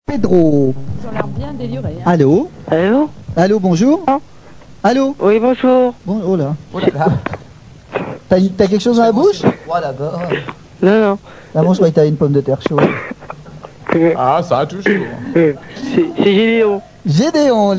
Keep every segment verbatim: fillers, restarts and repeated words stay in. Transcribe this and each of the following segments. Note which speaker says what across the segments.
Speaker 1: Pedro.
Speaker 2: Ils ont l'air bien délurés. Hein.
Speaker 1: Allô?
Speaker 3: Allô?
Speaker 1: Allô, bonjour?
Speaker 3: Ah.
Speaker 1: Allô?
Speaker 3: Oui, bonjour.
Speaker 1: Bon, oh là.
Speaker 4: Oh là là.
Speaker 1: T'as t'as quelque chose dans la bouche?
Speaker 4: Moi d'abord.
Speaker 3: Non, non.
Speaker 1: Ah bon, je croyais que t'avais une pomme de terre chaude.
Speaker 3: Euh,
Speaker 4: Ah, ça a toujours.
Speaker 3: euh, C'est c'est Gédéon.
Speaker 1: Gédéon.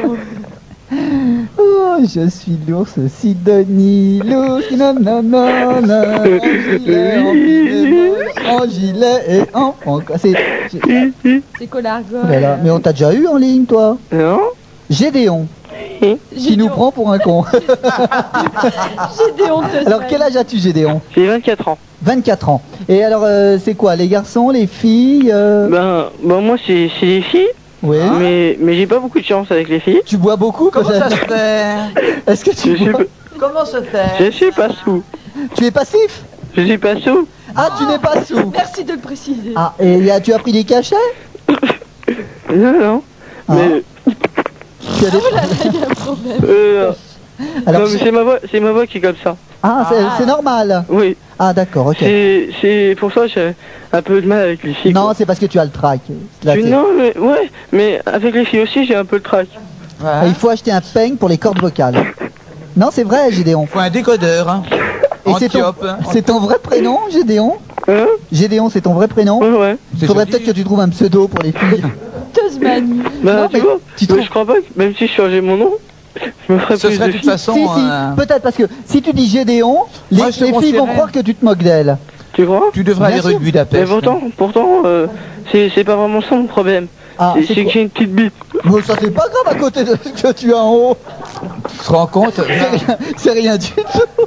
Speaker 1: Oh, je suis l'ours Sidonie, l'ours, nanana, en gilet, en gilet, en gilet et en franc. C'est,
Speaker 2: C'est Colargol.
Speaker 1: voilà. Mais on t'a déjà eu en ligne, toi?
Speaker 3: Non?
Speaker 1: Gédéon, qui nous prend pour un con.
Speaker 2: Gédéon te
Speaker 1: Alors, quel âge as-tu, Gédéon?
Speaker 3: J'ai vingt-quatre ans.
Speaker 1: vingt-quatre ans. Et alors, euh, c'est quoi, les garçons, les filles euh...
Speaker 3: Ben, ben moi, c'est c'est les filles.
Speaker 1: Oui.
Speaker 3: Mais, mais j'ai pas beaucoup de chance avec les filles.
Speaker 1: Tu bois beaucoup?
Speaker 4: Comment ça se
Speaker 1: peut-être?
Speaker 4: fait?
Speaker 1: Est-ce que tu
Speaker 3: Je suis,
Speaker 1: bois?
Speaker 4: Comment se fait?
Speaker 3: je suis pas sous.
Speaker 1: Tu es passif?
Speaker 3: Je suis pas sous.
Speaker 1: Ah, tu n'es pas sous.
Speaker 2: Merci de le préciser.
Speaker 1: Ah, et y a- tu as pris des cachets?
Speaker 3: Non, non.
Speaker 1: Ah.
Speaker 3: Mais,
Speaker 1: Tu as des-
Speaker 2: Oh là là, il y a un problème.
Speaker 3: euh,
Speaker 1: Alors,
Speaker 3: non, mais c'est ma voix, c'est ma voix qui est comme ça.
Speaker 1: ah, c'est
Speaker 2: Ah.
Speaker 1: c'est normal.
Speaker 3: Oui.
Speaker 1: Ah, d'accord, ok.
Speaker 3: C'est, c'est pour ça que j'ai un peu de mal avec les filles.
Speaker 1: Non,
Speaker 3: quoi.
Speaker 1: c'est parce que tu as le trac. Là,
Speaker 3: Je-
Speaker 1: c'est-
Speaker 3: non, mais ouais, mais avec les filles aussi, j'ai un peu le trac.
Speaker 1: Ah, il faut acheter un peigne pour les cordes vocales. Non, c'est vrai, Gédéon.
Speaker 4: Faut un décodeur. Hein.
Speaker 1: Et c'est ton,
Speaker 4: Antiope.
Speaker 1: c'est ton vrai prénom, Gédéon?
Speaker 3: Hein?
Speaker 1: Gédéon, c'est ton vrai prénom?
Speaker 3: Ouais, ouais.
Speaker 1: Il
Speaker 4: C'est
Speaker 1: faudrait
Speaker 4: joli.
Speaker 1: peut-être que tu trouves un pseudo pour les filles.
Speaker 2: Tosmanie.
Speaker 3: Bah,
Speaker 1: Non,
Speaker 3: tu
Speaker 1: mais
Speaker 3: vois,
Speaker 1: tu
Speaker 3: mais
Speaker 1: trouves-
Speaker 3: je crois pas que même si je changeais mon nom, je me ferais
Speaker 4: Ce
Speaker 3: plus
Speaker 4: serait
Speaker 3: de
Speaker 4: de toute
Speaker 3: filles.
Speaker 4: façon.
Speaker 1: Si, si,
Speaker 4: euh,
Speaker 1: peut-être parce que si tu dis Gédéon, les,
Speaker 4: Moi, je te
Speaker 1: les filles vont
Speaker 4: conseillerais-
Speaker 1: croire que tu te moques d'elles.
Speaker 3: Tu crois?
Speaker 4: Tu devrais
Speaker 1: Bien
Speaker 4: aller rue
Speaker 1: sûr.
Speaker 4: de
Speaker 3: Mais
Speaker 4: Budapest.
Speaker 3: pourtant, pourtant, euh, c'est c'est pas vraiment ça mon problème.
Speaker 1: Ah,
Speaker 3: c'est
Speaker 1: c'est
Speaker 3: c'est
Speaker 1: quoi
Speaker 3: que j'ai une petite bite.
Speaker 1: Bon, ça c'est pas grave à côté de ce que tu as en haut.
Speaker 4: Tu te rends compte?
Speaker 1: C'est rien, c'est rien du tout.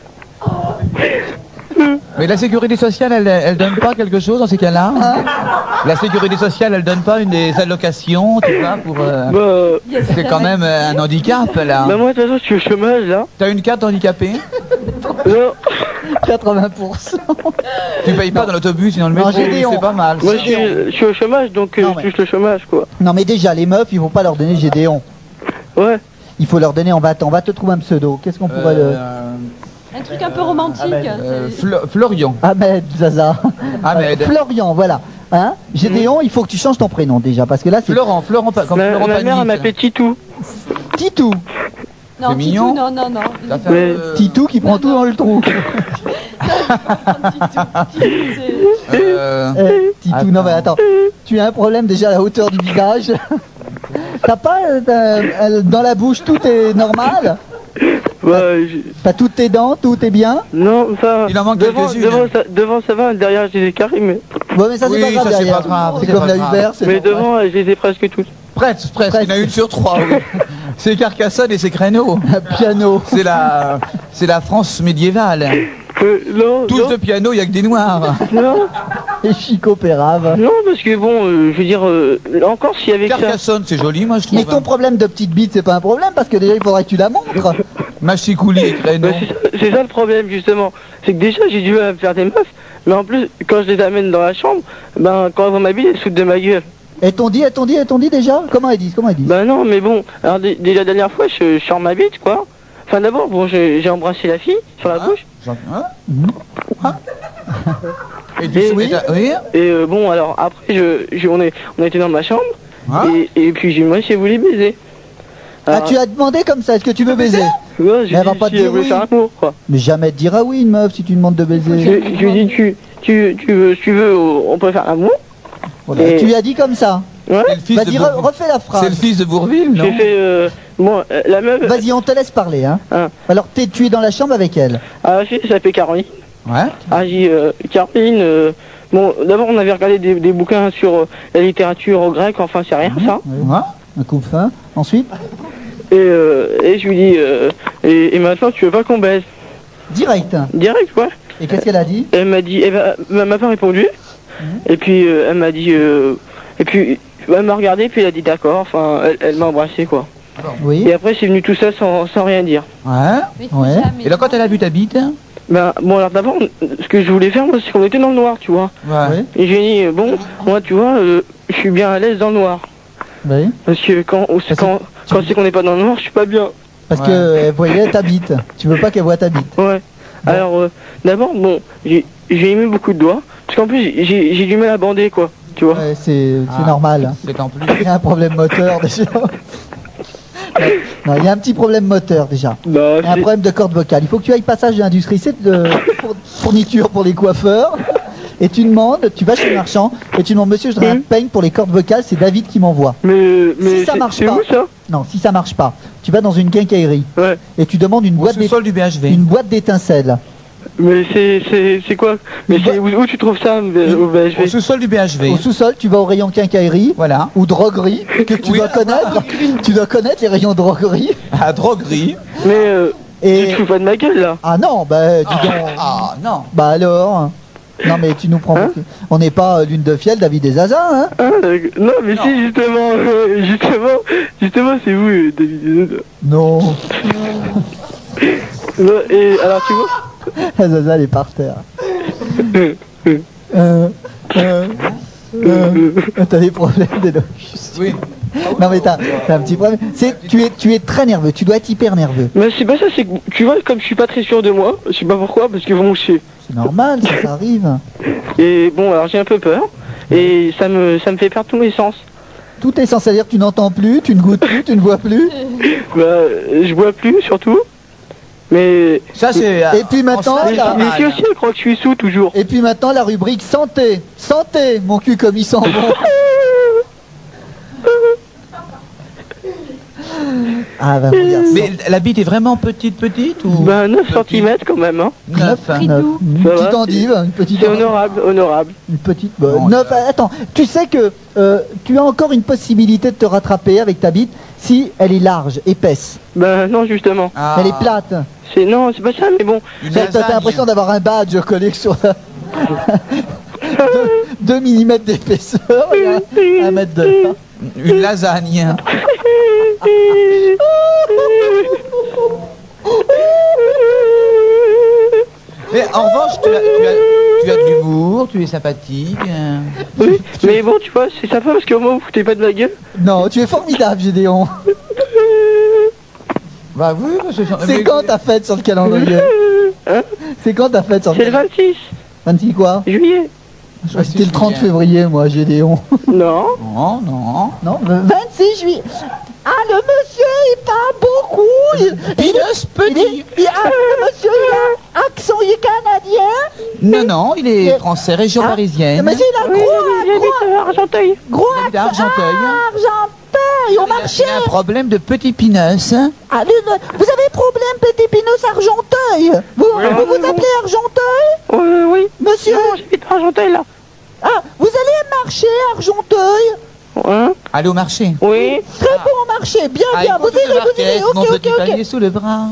Speaker 4: Mais la sécurité sociale, elle, elle donne pas quelque chose dans ces cas-là? La sécurité sociale, elle donne pas une des allocations, tu vois, pour. euh,
Speaker 3: Bah,
Speaker 2: Il y a
Speaker 4: C'est quand même euh, un handicap là.
Speaker 3: bah moi de toute façon je suis au chômage là.
Speaker 4: T'as une carte handicapée?
Speaker 3: Non,
Speaker 1: quatre-vingts pour cent.
Speaker 4: Tu payes pas dans l'autobus et dans le
Speaker 1: Non,
Speaker 4: métro,
Speaker 1: Gédéon.
Speaker 4: c'est pas mal.
Speaker 3: moi je suis, je suis au chômage donc euh,
Speaker 1: Non,
Speaker 3: je
Speaker 1: mais-
Speaker 3: touche le chômage quoi.
Speaker 1: Non mais déjà, les meufs, il faut pas leur donner Gédéon.
Speaker 3: Ouais.
Speaker 1: Il faut leur donner, on va, on va te trouver un pseudo. Qu'est-ce qu'on pourrait le...
Speaker 4: Euh,
Speaker 2: Un truc un peu romantique.
Speaker 4: euh,
Speaker 2: c'est-
Speaker 4: Flo- Florian.
Speaker 1: Ahmed, Zaza.
Speaker 4: Ahmed.
Speaker 1: Euh, Florian, voilà. Hein Gédéon, il faut que tu changes ton prénom déjà, parce que là c'est
Speaker 4: Florent, Florent, pas- comme
Speaker 3: Ma,
Speaker 4: Florent
Speaker 3: ma mère elle
Speaker 4: Pagny.
Speaker 3: m'appelait Titou.
Speaker 1: Titou.
Speaker 2: Non,
Speaker 4: c'est
Speaker 2: Titou,
Speaker 4: mignon.
Speaker 2: non, non, non.
Speaker 4: T'as fait,
Speaker 3: Mais-
Speaker 4: euh,
Speaker 1: Titou qui prend tout dans le trou.
Speaker 2: Titou, c'est-
Speaker 4: euh,
Speaker 1: Euh, Titou,
Speaker 4: Attends.
Speaker 1: non mais attends. Tu as un problème déjà à la hauteur du visage. T'as pas euh, t'as, euh, dans la bouche tout est normal?
Speaker 3: Ouais, je-
Speaker 1: T'as toutes tes dents, tout est bien?
Speaker 3: non, enfin.
Speaker 4: Il en manque
Speaker 3: devant,
Speaker 4: quelques-unes.
Speaker 3: devant, ça, devant ça va, derrière j'ai des caries, mais,
Speaker 1: Ouais mais ça c'est
Speaker 4: Oui,
Speaker 1: pas grave
Speaker 4: ça, c'est
Speaker 1: derrière.
Speaker 4: pas grave,
Speaker 1: C'est
Speaker 4: c'est
Speaker 1: comme
Speaker 4: pas
Speaker 1: la
Speaker 4: grave.
Speaker 1: Uber, c'est
Speaker 3: mais
Speaker 1: normal.
Speaker 3: devant euh, je les ai presque toutes.
Speaker 4: presque, presque, il y en a une sur trois. Oui. C'est Carcassonne et c'est Créneau.
Speaker 1: Un piano.
Speaker 4: C'est la, c'est la France médiévale.
Speaker 3: Euh, non,
Speaker 4: Tous
Speaker 3: non,
Speaker 4: de piano, il y a que des noirs.
Speaker 3: non,
Speaker 1: Et Chico Pérave.
Speaker 3: non, parce que bon, euh, je veux dire, euh, encore si avec ça.
Speaker 4: Carcassonne, c'est joli, moi je trouve.
Speaker 1: Mais ton problème de petite bite, c'est pas un problème parce que déjà il faudrait que tu la montres.
Speaker 4: Machikouli et Créneau.
Speaker 3: Bah, c'est ça- c'est ça le problème justement, c'est que déjà j'ai dû me faire des meufs, mais en plus quand je les amène dans la chambre, ben quand elles vont m'habiller, elles se foutent de ma gueule.
Speaker 1: Et t'ont dit, et t'ont dit, et t'ont dit déjà? Comment ils disent? Comment ils disent?
Speaker 3: Ben non, mais bon, alors dé- déjà la dernière fois je, je sors ma bite quoi. Enfin d'abord bon j'ai j'ai embrassé la fille sur la
Speaker 4: Ah.
Speaker 3: bouche
Speaker 4: J'en- hein
Speaker 1: Mhm.
Speaker 4: Et tu
Speaker 3: Et-
Speaker 4: oui, oui.
Speaker 3: et euh, bon alors après je, je- on est on a été dans ma chambre
Speaker 4: Ah.
Speaker 3: et, et puis j'ai moi j'ai voulu baiser.
Speaker 1: Ah,
Speaker 3: Alors,
Speaker 1: tu as demandé comme ça, est-ce que tu veux baiser?
Speaker 3: ouais, j'ai
Speaker 1: Elle va
Speaker 3: dit
Speaker 1: pas te
Speaker 3: si elle
Speaker 1: dire
Speaker 3: voulait
Speaker 1: oui.
Speaker 3: faire l'amour quoi.
Speaker 1: Mais jamais te dira oui une meuf si tu demandes de
Speaker 3: Je,
Speaker 1: baiser.
Speaker 3: je lui ai dit tu tu tu veux si tu veux on peut faire l'amour.
Speaker 1: Voilà.
Speaker 3: Et-
Speaker 1: Tu lui as dit comme ça.
Speaker 3: Ouais.
Speaker 4: C'est le fils de
Speaker 1: Vas-y, re-
Speaker 4: Bourville.
Speaker 1: refais la
Speaker 4: C'est le
Speaker 1: phrase.
Speaker 4: fils de Bourville, non?
Speaker 3: J'ai fait euh, bon euh, la meuf.
Speaker 1: Vas-y, on te laisse parler. Hein.
Speaker 3: Hein.
Speaker 1: Alors, t'es, tu es dans la chambre avec elle.
Speaker 3: Ah, la fille s'appelait Caroline.
Speaker 4: Ouais.
Speaker 3: Ah, j'ai euh, Caroline. euh, bon, d'abord, on avait regardé des, des bouquins sur euh, la littérature grecque, enfin, c'est rien, ça.
Speaker 4: Ouais.
Speaker 1: Un coup de fin. Ensuite,
Speaker 3: Et, euh, et je lui dis, euh, et, et maintenant, tu veux pas qu'on baise?
Speaker 1: direct.
Speaker 3: Direct, ouais.
Speaker 1: Et qu'est-ce qu'elle a dit?
Speaker 3: Elle m'a dit, eh ben, elle m'a pas répondu. Et puis, euh, elle m'a dit, euh, et puis, elle m'a regardé, puis elle a dit d'accord, enfin, elle, elle m'a embrassé, quoi.
Speaker 1: Oui.
Speaker 3: Et après, c'est venu tout ça sans, sans rien dire.
Speaker 4: Ouais.
Speaker 2: Mais faut
Speaker 1: Ouais.
Speaker 2: jamais-
Speaker 4: Et là, quand elle a vu ta bite,
Speaker 3: Ben, bon, alors d'abord, ce que je voulais faire, moi, c'est qu'on était dans le noir, tu vois.
Speaker 4: ouais.
Speaker 1: Oui.
Speaker 3: Et j'ai dit, euh, bon, moi, tu vois, euh, je suis bien à l'aise dans le noir.
Speaker 1: Oui.
Speaker 3: Parce que quand,
Speaker 1: que
Speaker 3: quand, quand c'est qu'on n'est pas dans le noir, je suis pas bien.
Speaker 1: Parce
Speaker 4: Ouais.
Speaker 1: que elle voyait ta bite. Tu veux pas qu'elle voie ta bite.
Speaker 3: Ouais. Alors, euh, d'abord, bon, j'ai j'ai aimé beaucoup de doigts. Parce qu'en plus, j'ai j'ai du mal à bander, quoi. tu vois.
Speaker 1: Ouais, c'est c'est
Speaker 4: Ah.
Speaker 1: normal.
Speaker 4: C'est en plus.
Speaker 1: Il y a un problème moteur déjà. Non, il y a un petit problème moteur déjà.
Speaker 3: Bah,
Speaker 1: Il y a un
Speaker 3: c'est-
Speaker 1: problème de corde vocale. Il faut que tu ailles passage de l'industrie, c'est de four- fourniture pour les coiffeurs. Et tu demandes, tu vas chez le marchand et tu demandes, monsieur, je voudrais un
Speaker 3: Mhm.
Speaker 1: peigne pour les cordes vocales, c'est David qui m'envoie.
Speaker 3: mais, mais
Speaker 1: ça
Speaker 3: c'est-
Speaker 1: marche
Speaker 3: c'est
Speaker 1: pas.
Speaker 3: où ça?
Speaker 1: Non, si ça marche pas, tu vas dans une quincaillerie
Speaker 3: Ouais.
Speaker 1: et tu demandes une
Speaker 4: Au
Speaker 1: boîte d'é-
Speaker 4: sous-sol du B H V.
Speaker 1: une boîte d'étincelles.
Speaker 3: Mais c'est c'est c'est quoi? Mais
Speaker 1: Une
Speaker 3: c'est où, où tu trouves ça euh, au B H
Speaker 4: Au
Speaker 3: V?
Speaker 4: sous-sol du B H V.
Speaker 1: Au sous-sol, tu vas au rayon quincaillerie
Speaker 4: Voilà.
Speaker 1: ou droguerie que tu
Speaker 4: Oui.
Speaker 1: dois connaître. Tu dois connaître les rayons droguerie.
Speaker 4: À droguerie.
Speaker 3: Mais euh, tu
Speaker 1: Et
Speaker 3: te fous pas de ma gueule là?
Speaker 1: ah non, bah dis donc.
Speaker 4: Ah non.
Speaker 1: Bah alors. Non mais tu nous prends.
Speaker 3: Hein
Speaker 1: On n'est pas euh, Lune de Fiel, David des Zazas, hein.
Speaker 3: Hein, euh, non, mais
Speaker 4: Non.
Speaker 3: si justement, euh, justement, justement, c'est où euh, David?
Speaker 1: Non.
Speaker 3: Non, et alors tu vois?
Speaker 1: La Zaza elle est par terre. Euh, euh, euh, t'as des problèmes d'élocution.
Speaker 4: Oui.
Speaker 1: Non mais t'as t'as un petit problème. C'est tu es tu es très nerveux. Tu dois être hyper nerveux.
Speaker 3: Mais c'est pas ça, c'est que tu vois, comme je suis pas très sûr de moi, je sais pas pourquoi, parce que bon, je sais.
Speaker 1: C'est normal, ça, ça arrive.
Speaker 3: Et bon, alors j'ai un peu peur, et ça me ça me fait perdre tous mes sens.
Speaker 1: Tout est censé dire que tu n'entends plus, tu ne goûtes plus, tu ne vois plus.
Speaker 3: Bah, euh, je bois plus surtout, mais
Speaker 4: Ça c'est.
Speaker 1: Et puis maintenant,
Speaker 4: franchement,
Speaker 3: mais,
Speaker 1: là-
Speaker 4: pas
Speaker 3: mais
Speaker 4: mal.
Speaker 3: si aussi elle croit que je suis sous toujours.
Speaker 1: Et puis maintenant la rubrique santé. Santé, mon cul comme il sent bon. Ah bah regarde ça.
Speaker 4: Mais la bite est vraiment petite, petite ou
Speaker 3: Bah neuf centimètres quand même, hein.
Speaker 4: neuf, hein.
Speaker 1: Neuf, une
Speaker 3: Ça
Speaker 1: petite
Speaker 3: va,
Speaker 1: endive, une petite
Speaker 3: C'est
Speaker 1: endive.
Speaker 3: honorable, honorable.
Speaker 1: Une petite. bah,
Speaker 4: Non,
Speaker 1: neuf,
Speaker 4: ça-
Speaker 1: attends, tu sais que euh, tu as encore une possibilité de te rattraper avec ta bite si elle est large, épaisse.
Speaker 3: Bah non, justement.
Speaker 4: Ah.
Speaker 1: Elle est plate.
Speaker 3: C'est non, c'est pas ça, mais bon.
Speaker 4: Une
Speaker 1: T'as t'as
Speaker 4: lasagne.
Speaker 1: l'impression d'avoir un badge collé sur la. deux millimètres d'épaisseur et un mètre de large.
Speaker 4: Une lasagne. Mais en revanche, tu as, tu as- tu as de l'humour, tu es sympathique. euh.
Speaker 3: Oui, mais bon, tu vois, c'est sympa parce qu'au moins vous foutez pas de ma gueule.
Speaker 1: Non, tu es formidable, Gédéon.
Speaker 4: Bah oui, parce que
Speaker 1: C'est quand ta fête sur le calendrier?
Speaker 3: Hein?
Speaker 1: C'est quand ta fête sur le
Speaker 3: C'est le
Speaker 1: calendrier?
Speaker 3: vingt-six
Speaker 1: vingt-six quoi?
Speaker 3: juillet.
Speaker 1: Je crois que C'était le trente février, moi, Gédéon.
Speaker 3: Non.
Speaker 4: Non, non.
Speaker 1: Non, vingt-six juillet. Ah, le monsieur, il parle beaucoup. Il, il,
Speaker 4: Pinus
Speaker 1: il,
Speaker 4: petit.
Speaker 1: il- ah, le monsieur, il a un accent, il est canadien.
Speaker 4: Non, non, il est
Speaker 1: Mais-
Speaker 4: français, région
Speaker 1: Ah,
Speaker 4: parisienne.
Speaker 1: Mais il a
Speaker 3: Oui,
Speaker 1: gros,
Speaker 3: j'habite à Argenteuil.
Speaker 1: gros
Speaker 4: Il habite à
Speaker 1: accent.
Speaker 4: Argenteuil.
Speaker 1: Ah, Argenteuil, au marché.
Speaker 4: Il a un problème de petit pinus.
Speaker 1: Ah, le- le- vous avez problème, petit Pinus Argenteuil. Vous
Speaker 3: Oui,
Speaker 1: vous,
Speaker 3: oui,
Speaker 1: vous
Speaker 3: oui.
Speaker 1: appelez Argenteuil,
Speaker 3: Euh, oui.
Speaker 1: monsieur?
Speaker 3: Non, j'habite à Argenteuil là.
Speaker 1: Ah, vous allez marcher Argenteuil?
Speaker 3: Hein?
Speaker 4: Allez au marché.
Speaker 3: Oui.
Speaker 1: Très bon marché, bien,
Speaker 4: Ah,
Speaker 1: bien.
Speaker 4: il
Speaker 1: Vous
Speaker 4: faut toutes
Speaker 1: irez,
Speaker 4: les
Speaker 1: vous irez.
Speaker 4: marquettes,
Speaker 1: Ok,
Speaker 4: mon
Speaker 1: ok,
Speaker 4: petit
Speaker 1: ok.
Speaker 4: panier sous le bras.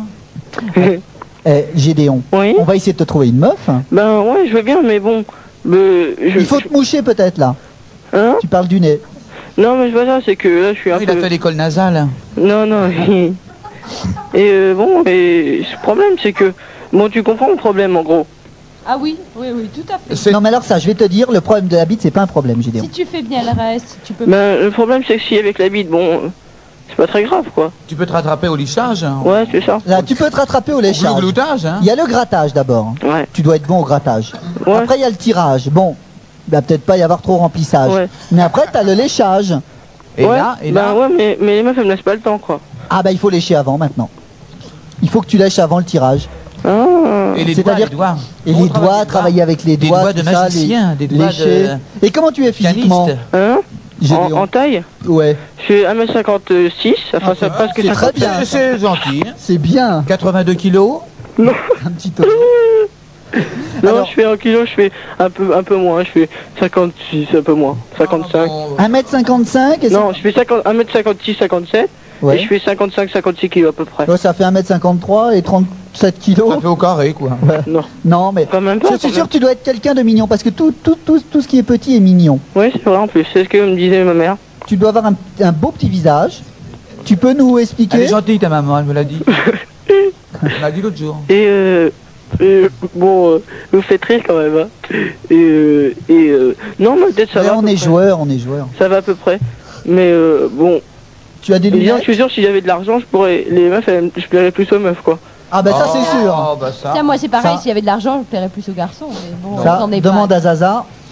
Speaker 1: Eh, Gédéon,
Speaker 3: Oui.
Speaker 1: on va essayer de te trouver une meuf.
Speaker 3: Ben ouais, je veux bien, mais bon. euh, je,
Speaker 1: Il faut te moucher peut-être là.
Speaker 3: Hein?
Speaker 1: Tu parles du nez.
Speaker 3: Non, mais je vois ça, c'est que là, je suis un
Speaker 4: Ah, il
Speaker 3: peu.
Speaker 4: a fait l'école nasale.
Speaker 3: Non, non. Et euh, bon, et ce problème, c'est que. Bon, tu comprends le problème en gros.
Speaker 2: Ah oui, oui, oui, tout à fait.
Speaker 4: C'est-
Speaker 1: Non mais alors ça, je vais te dire, le problème de la bite, c'est pas un problème, Gédéon.
Speaker 2: Si tu fais bien le reste, tu peux.
Speaker 3: Ben, le problème, c'est que si avec la bite, bon, euh, c'est pas très grave, quoi.
Speaker 4: Tu peux te rattraper au lichage. hein.
Speaker 3: Ouais, c'est ça.
Speaker 1: Là, tu peux te rattraper au
Speaker 4: Au
Speaker 1: léchage.
Speaker 4: gloutage, hein.
Speaker 1: Il y a le grattage d'abord.
Speaker 3: Ouais.
Speaker 1: Tu dois être bon au grattage.
Speaker 3: Ouais.
Speaker 1: Après, il y a le tirage. Bon, il va peut-être pas y avoir trop remplissage.
Speaker 3: Ouais.
Speaker 1: Mais après, tu as le léchage.
Speaker 4: Et
Speaker 3: ouais,
Speaker 4: là, et
Speaker 3: ben
Speaker 4: là.
Speaker 3: ouais, mais, mais les meufs, elles me laissent pas le temps, quoi.
Speaker 1: Ah bah il faut lécher avant maintenant. Il faut que tu lèches avant le tirage.
Speaker 3: Ah.
Speaker 4: Et les doigts,
Speaker 1: C'est-à-dire-
Speaker 4: les doigts.
Speaker 1: Et
Speaker 4: On
Speaker 1: les
Speaker 4: travaille
Speaker 1: doigts, travailler avec les
Speaker 4: Des
Speaker 1: doigts,
Speaker 4: doigts de
Speaker 1: tout ça,
Speaker 4: magicien,
Speaker 1: les-
Speaker 4: des doigts
Speaker 1: lécher.
Speaker 4: de
Speaker 1: Et comment tu es physiquement,
Speaker 4: pianiste.
Speaker 3: Hein? En,
Speaker 1: Gédéon?
Speaker 3: en taille?
Speaker 1: Ouais,
Speaker 3: Je fais un mètre cinquante-six, enfin, ça presque
Speaker 1: c'est très
Speaker 3: cinquante.
Speaker 1: bien.
Speaker 4: C'est- C'est gentil. hein.
Speaker 1: c'est bien.
Speaker 4: quatre-vingt-deux kilos.
Speaker 1: Un petit peu.
Speaker 3: Non,
Speaker 1: Alors-
Speaker 3: je fais en kilo, je fais un peu, un peu moins, je fais cinquante-six, un peu moins, cinquante-cinq.
Speaker 1: un mètre cinquante-cinq et ça-
Speaker 3: Non, je fais cinquante, un mètre cinquante-six, cinquante-sept,
Speaker 1: Ouais.
Speaker 3: et je fais cinquante-cinq, cinquante-six kilos à peu près.
Speaker 1: Ouais, ça fait un mètre cinquante-trois et trente-sept kilos.
Speaker 4: Ça fait au carré, quoi.
Speaker 1: Ouais.
Speaker 3: Non,
Speaker 1: Non, mais
Speaker 3: quand même pas.
Speaker 1: je suis
Speaker 3: quand
Speaker 1: sûr
Speaker 3: même.
Speaker 1: que tu dois être quelqu'un de mignon parce que tout, tout, tout, tout ce qui est petit est mignon.
Speaker 3: Oui, c'est vrai en plus, c'est ce que me disait ma mère.
Speaker 1: Tu dois avoir un, un beau petit visage. Tu peux nous
Speaker 4: Elle
Speaker 1: expliquer?
Speaker 4: est gentille, ta maman, elle me l'a dit. Elle me l'a dit l'autre jour.
Speaker 3: Et euh, euh, bon, euh, vous faites rire quand même, hein. Et, euh, et euh, non, mais peut-être ça
Speaker 1: Mais
Speaker 3: va. à
Speaker 1: on
Speaker 3: peu
Speaker 1: est
Speaker 3: près.
Speaker 1: joueur, on est joueur.
Speaker 3: Ça va à peu près. Mais euh, bon,
Speaker 1: Tu as des
Speaker 3: disons que
Speaker 1: lunettes?
Speaker 3: je suis sûr, si j'avais de l'argent, je pourrais, les meufs, elles- je plairais plus aux meufs, quoi.
Speaker 1: Ah bah ça c'est sûr.
Speaker 4: Oh, bah ça.
Speaker 2: Tiens, moi c'est pareil,
Speaker 1: Ça-
Speaker 2: s'il y avait de l'argent, je paierais plus aux garçons. Mais bon,
Speaker 1: Ça,
Speaker 2: j'en ai pas.
Speaker 1: demande à Zaza.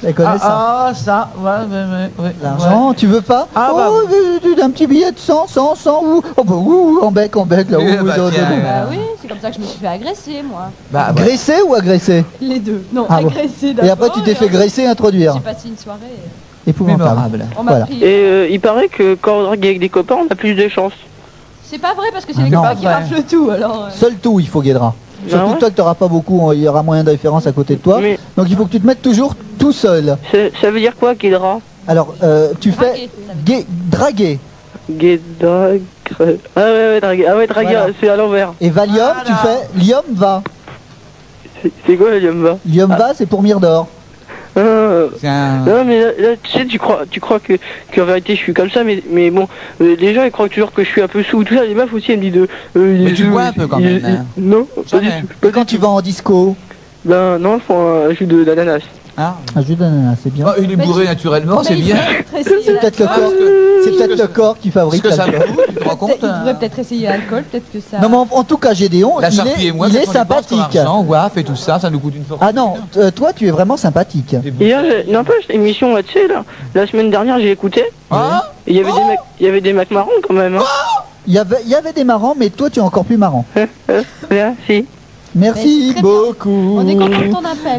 Speaker 1: Elle connaît
Speaker 4: ah,
Speaker 1: ça.
Speaker 4: Ah, ça, ouais, ouais, ouais. ouais
Speaker 1: L'argent,
Speaker 4: ouais.
Speaker 1: tu veux pas?
Speaker 4: Ah,
Speaker 1: oh,
Speaker 4: bah,
Speaker 1: euh, un petit billet de cent, cent, cent, ou oh, bah, ouh, en bec, en bec, là.
Speaker 4: Eh
Speaker 1: ouh,
Speaker 4: bah,
Speaker 1: dans-
Speaker 4: tiens,
Speaker 1: dans-
Speaker 4: euh,
Speaker 2: Bah oui, c'est comme ça que je me suis fait agresser, moi.
Speaker 4: Bah, ouais.
Speaker 1: Graisser ou agresser?
Speaker 2: Les deux. Non,
Speaker 1: Ah bon.
Speaker 2: agresser d'abord.
Speaker 1: Et après, tu t'es fait
Speaker 2: ensuite,
Speaker 1: graisser et introduire.
Speaker 2: J'ai passé une soirée.
Speaker 1: Épouvantable.
Speaker 4: Mémorable.
Speaker 2: On m'a
Speaker 1: Voilà.
Speaker 2: pris.
Speaker 3: Et euh, il paraît que quand on drague avec des copains, on a plus de chance.
Speaker 2: C'est pas vrai parce que c'est
Speaker 1: Ah
Speaker 2: les
Speaker 1: non.
Speaker 2: copains qui
Speaker 4: Pas vrai.
Speaker 2: raflent tout alors. euh.
Speaker 1: Seul tout, il faut Guédra. Surtout
Speaker 3: ouais.
Speaker 1: que toi, que tu n'auras pas beaucoup, il y aura moyen de référence à côté de toi.
Speaker 3: Mais
Speaker 1: Donc il faut que tu te mettes toujours tout seul.
Speaker 3: c'est- ça veut dire quoi, Guédra?
Speaker 1: Alors, euh, tu fais
Speaker 2: Draguer, ça veut dire.
Speaker 1: gai- draguer.
Speaker 3: Guédra... gra- Ah ouais, ouais, draguer. Ah ouais, draguer,
Speaker 1: Voilà.
Speaker 3: c'est à l'envers.
Speaker 1: Et Valium, tu fais lium va.
Speaker 3: C'est- C'est quoi, Yamba?
Speaker 1: Lium va, c'est pour Myrdor.
Speaker 3: Ah,
Speaker 4: C'est un...
Speaker 3: non mais là, là, tu sais, tu crois, tu crois que qu'en vérité je suis comme ça, mais mais bon, euh, les gens ils croient toujours que je suis un peu sous, tout ça. Les meufs aussi elles me disent de. euh,
Speaker 4: Mais
Speaker 3: ils-
Speaker 4: tu bois un peu quand
Speaker 3: ils-
Speaker 4: même,
Speaker 3: ils-
Speaker 4: hein.
Speaker 3: Non, pas du
Speaker 4: Jamais.
Speaker 3: tout. Pas
Speaker 1: Et quand
Speaker 3: du
Speaker 1: tu
Speaker 3: tout.
Speaker 1: vas en disco,
Speaker 3: Ben non, ils font un jus de d'ananas.
Speaker 4: Ah.
Speaker 1: un jus d'ananas, c'est bien.
Speaker 4: Oh, il est bourré naturellement, c'est
Speaker 2: Mais il
Speaker 4: bien.
Speaker 2: devrait peut-être essayer
Speaker 1: C'est peut-être le
Speaker 2: l'alcool.
Speaker 1: corps, c'est peut-être le corps qui
Speaker 4: Est-ce
Speaker 1: fabrique
Speaker 4: que ça me
Speaker 1: l'alcool.
Speaker 4: fout, tu te rends compte
Speaker 2: Peut-être- Il
Speaker 4: hein
Speaker 2: devrait peut-être essayer l'alcool, peut-être que ça.
Speaker 1: Non mais en, en tout cas, Gédéon,
Speaker 4: La
Speaker 1: il
Speaker 4: Charpie
Speaker 1: est,
Speaker 4: et moi,
Speaker 1: il
Speaker 4: quand
Speaker 1: est
Speaker 4: on dépense ton
Speaker 1: sympathique.
Speaker 4: argent, waf et tout ça, ça nous coûte une fortune.
Speaker 1: Ah non, t- euh, toi tu es vraiment sympathique.
Speaker 3: Hier, j'ai- n'empêche, l'émission là, tu sais là, la semaine dernière j'ai écouté.
Speaker 4: Ah
Speaker 3: Et il y avait des mecs, il y avait des mecs marrons quand même. Hein.
Speaker 1: Il y avait, il y avait des marrants, mais toi tu es encore plus marrant.
Speaker 3: Hein, hein, Bien, si.
Speaker 1: Merci
Speaker 2: Mais c'est très bien.
Speaker 1: beaucoup.
Speaker 2: On est content de ton appel.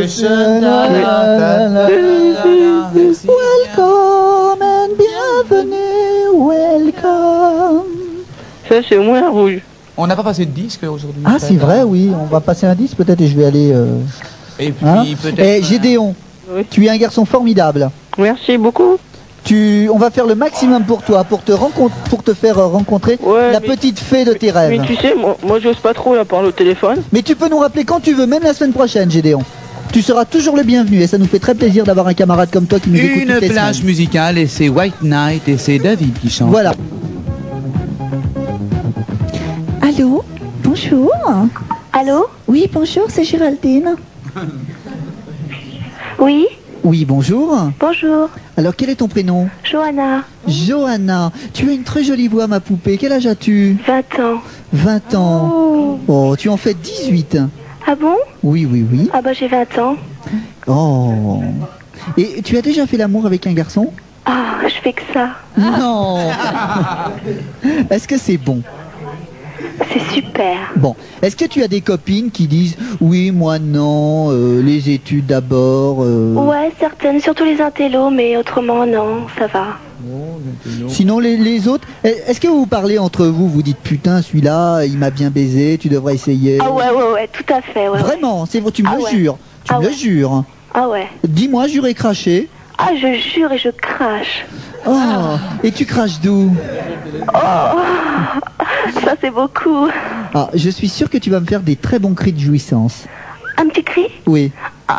Speaker 4: Merci.
Speaker 1: Welcome and bienvenue, welcome.
Speaker 3: Ça c'est au moins rouge.
Speaker 4: On n'a pas passé de disque aujourd'hui.
Speaker 1: Ah
Speaker 4: en fait,
Speaker 1: c'est vrai,
Speaker 4: hein.
Speaker 1: oui, on va passer un disque peut-être et je vais aller... Euh...
Speaker 4: Et puis
Speaker 1: Hein
Speaker 4: peut-être...
Speaker 1: Eh Gédéon,
Speaker 3: Oui.
Speaker 1: tu es un garçon formidable.
Speaker 3: Merci beaucoup.
Speaker 1: Tu, on va faire le maximum pour toi, pour te, rencontre, pour te faire euh, rencontrer
Speaker 3: Ouais,
Speaker 1: la
Speaker 3: mais-
Speaker 1: petite fée de tes rêves.
Speaker 3: Mais tu sais, moi, moi j'ose pas trop là parler au téléphone.
Speaker 1: Mais tu peux nous rappeler quand tu veux, même la semaine prochaine, Gédéon. Tu seras toujours le bienvenu et ça nous fait très plaisir d'avoir un camarade comme toi qui nous écoute
Speaker 4: Une
Speaker 1: toutes les
Speaker 4: plage
Speaker 1: semaines.
Speaker 4: musicale et c'est White Night et c'est David qui chante.
Speaker 1: Voilà.
Speaker 5: Allô? Bonjour.
Speaker 6: Allô?
Speaker 5: Oui, bonjour, c'est Géraldine.
Speaker 6: Oui?
Speaker 1: Oui, bonjour.
Speaker 6: Bonjour.
Speaker 1: Alors, quel est ton prénom?
Speaker 6: Johanna,
Speaker 1: Johanna. Tu as une très jolie voix, ma poupée. Quel âge as-tu?
Speaker 6: vingt ans.
Speaker 1: vingt ans. Oh, tu en fais dix-huit.
Speaker 6: Ah bon?
Speaker 1: Oui, oui, oui.
Speaker 6: Ah bah j'ai vingt ans.
Speaker 1: Oh. Et tu as déjà fait l'amour avec un garçon?
Speaker 6: Ah, je fais que ça.
Speaker 1: Non. Est-ce que c'est bon?
Speaker 6: C'est super.
Speaker 1: Bon. Est-ce que tu as des copines qui disent oui, moi non, euh, les études d'abord euh,
Speaker 6: Ouais, certaines, surtout les intellos, mais autrement non, ça va.
Speaker 1: Sinon, les, les autres, est-ce que vous parlez entre vous, vous dites putain, celui-là, il m'a bien baisé, tu devrais essayer?
Speaker 6: Ah ouais, ouais, ouais, tout à fait, ouais. ouais.
Speaker 1: Vraiment, c'est vrai, tu me
Speaker 6: Ah
Speaker 1: le
Speaker 6: ouais.
Speaker 1: jures. Tu
Speaker 6: Ah
Speaker 1: me le
Speaker 6: ouais.
Speaker 1: jures.
Speaker 6: Ah ouais.
Speaker 1: Dis-moi, jure et cracher.
Speaker 6: Ah, je jure et je crache.
Speaker 1: Oh, et tu craches d'où?
Speaker 6: Ça c'est beaucoup.
Speaker 1: Ah, je suis sûr que tu vas me faire des très bons cris de jouissance.
Speaker 6: Un petit cri?
Speaker 1: Oui.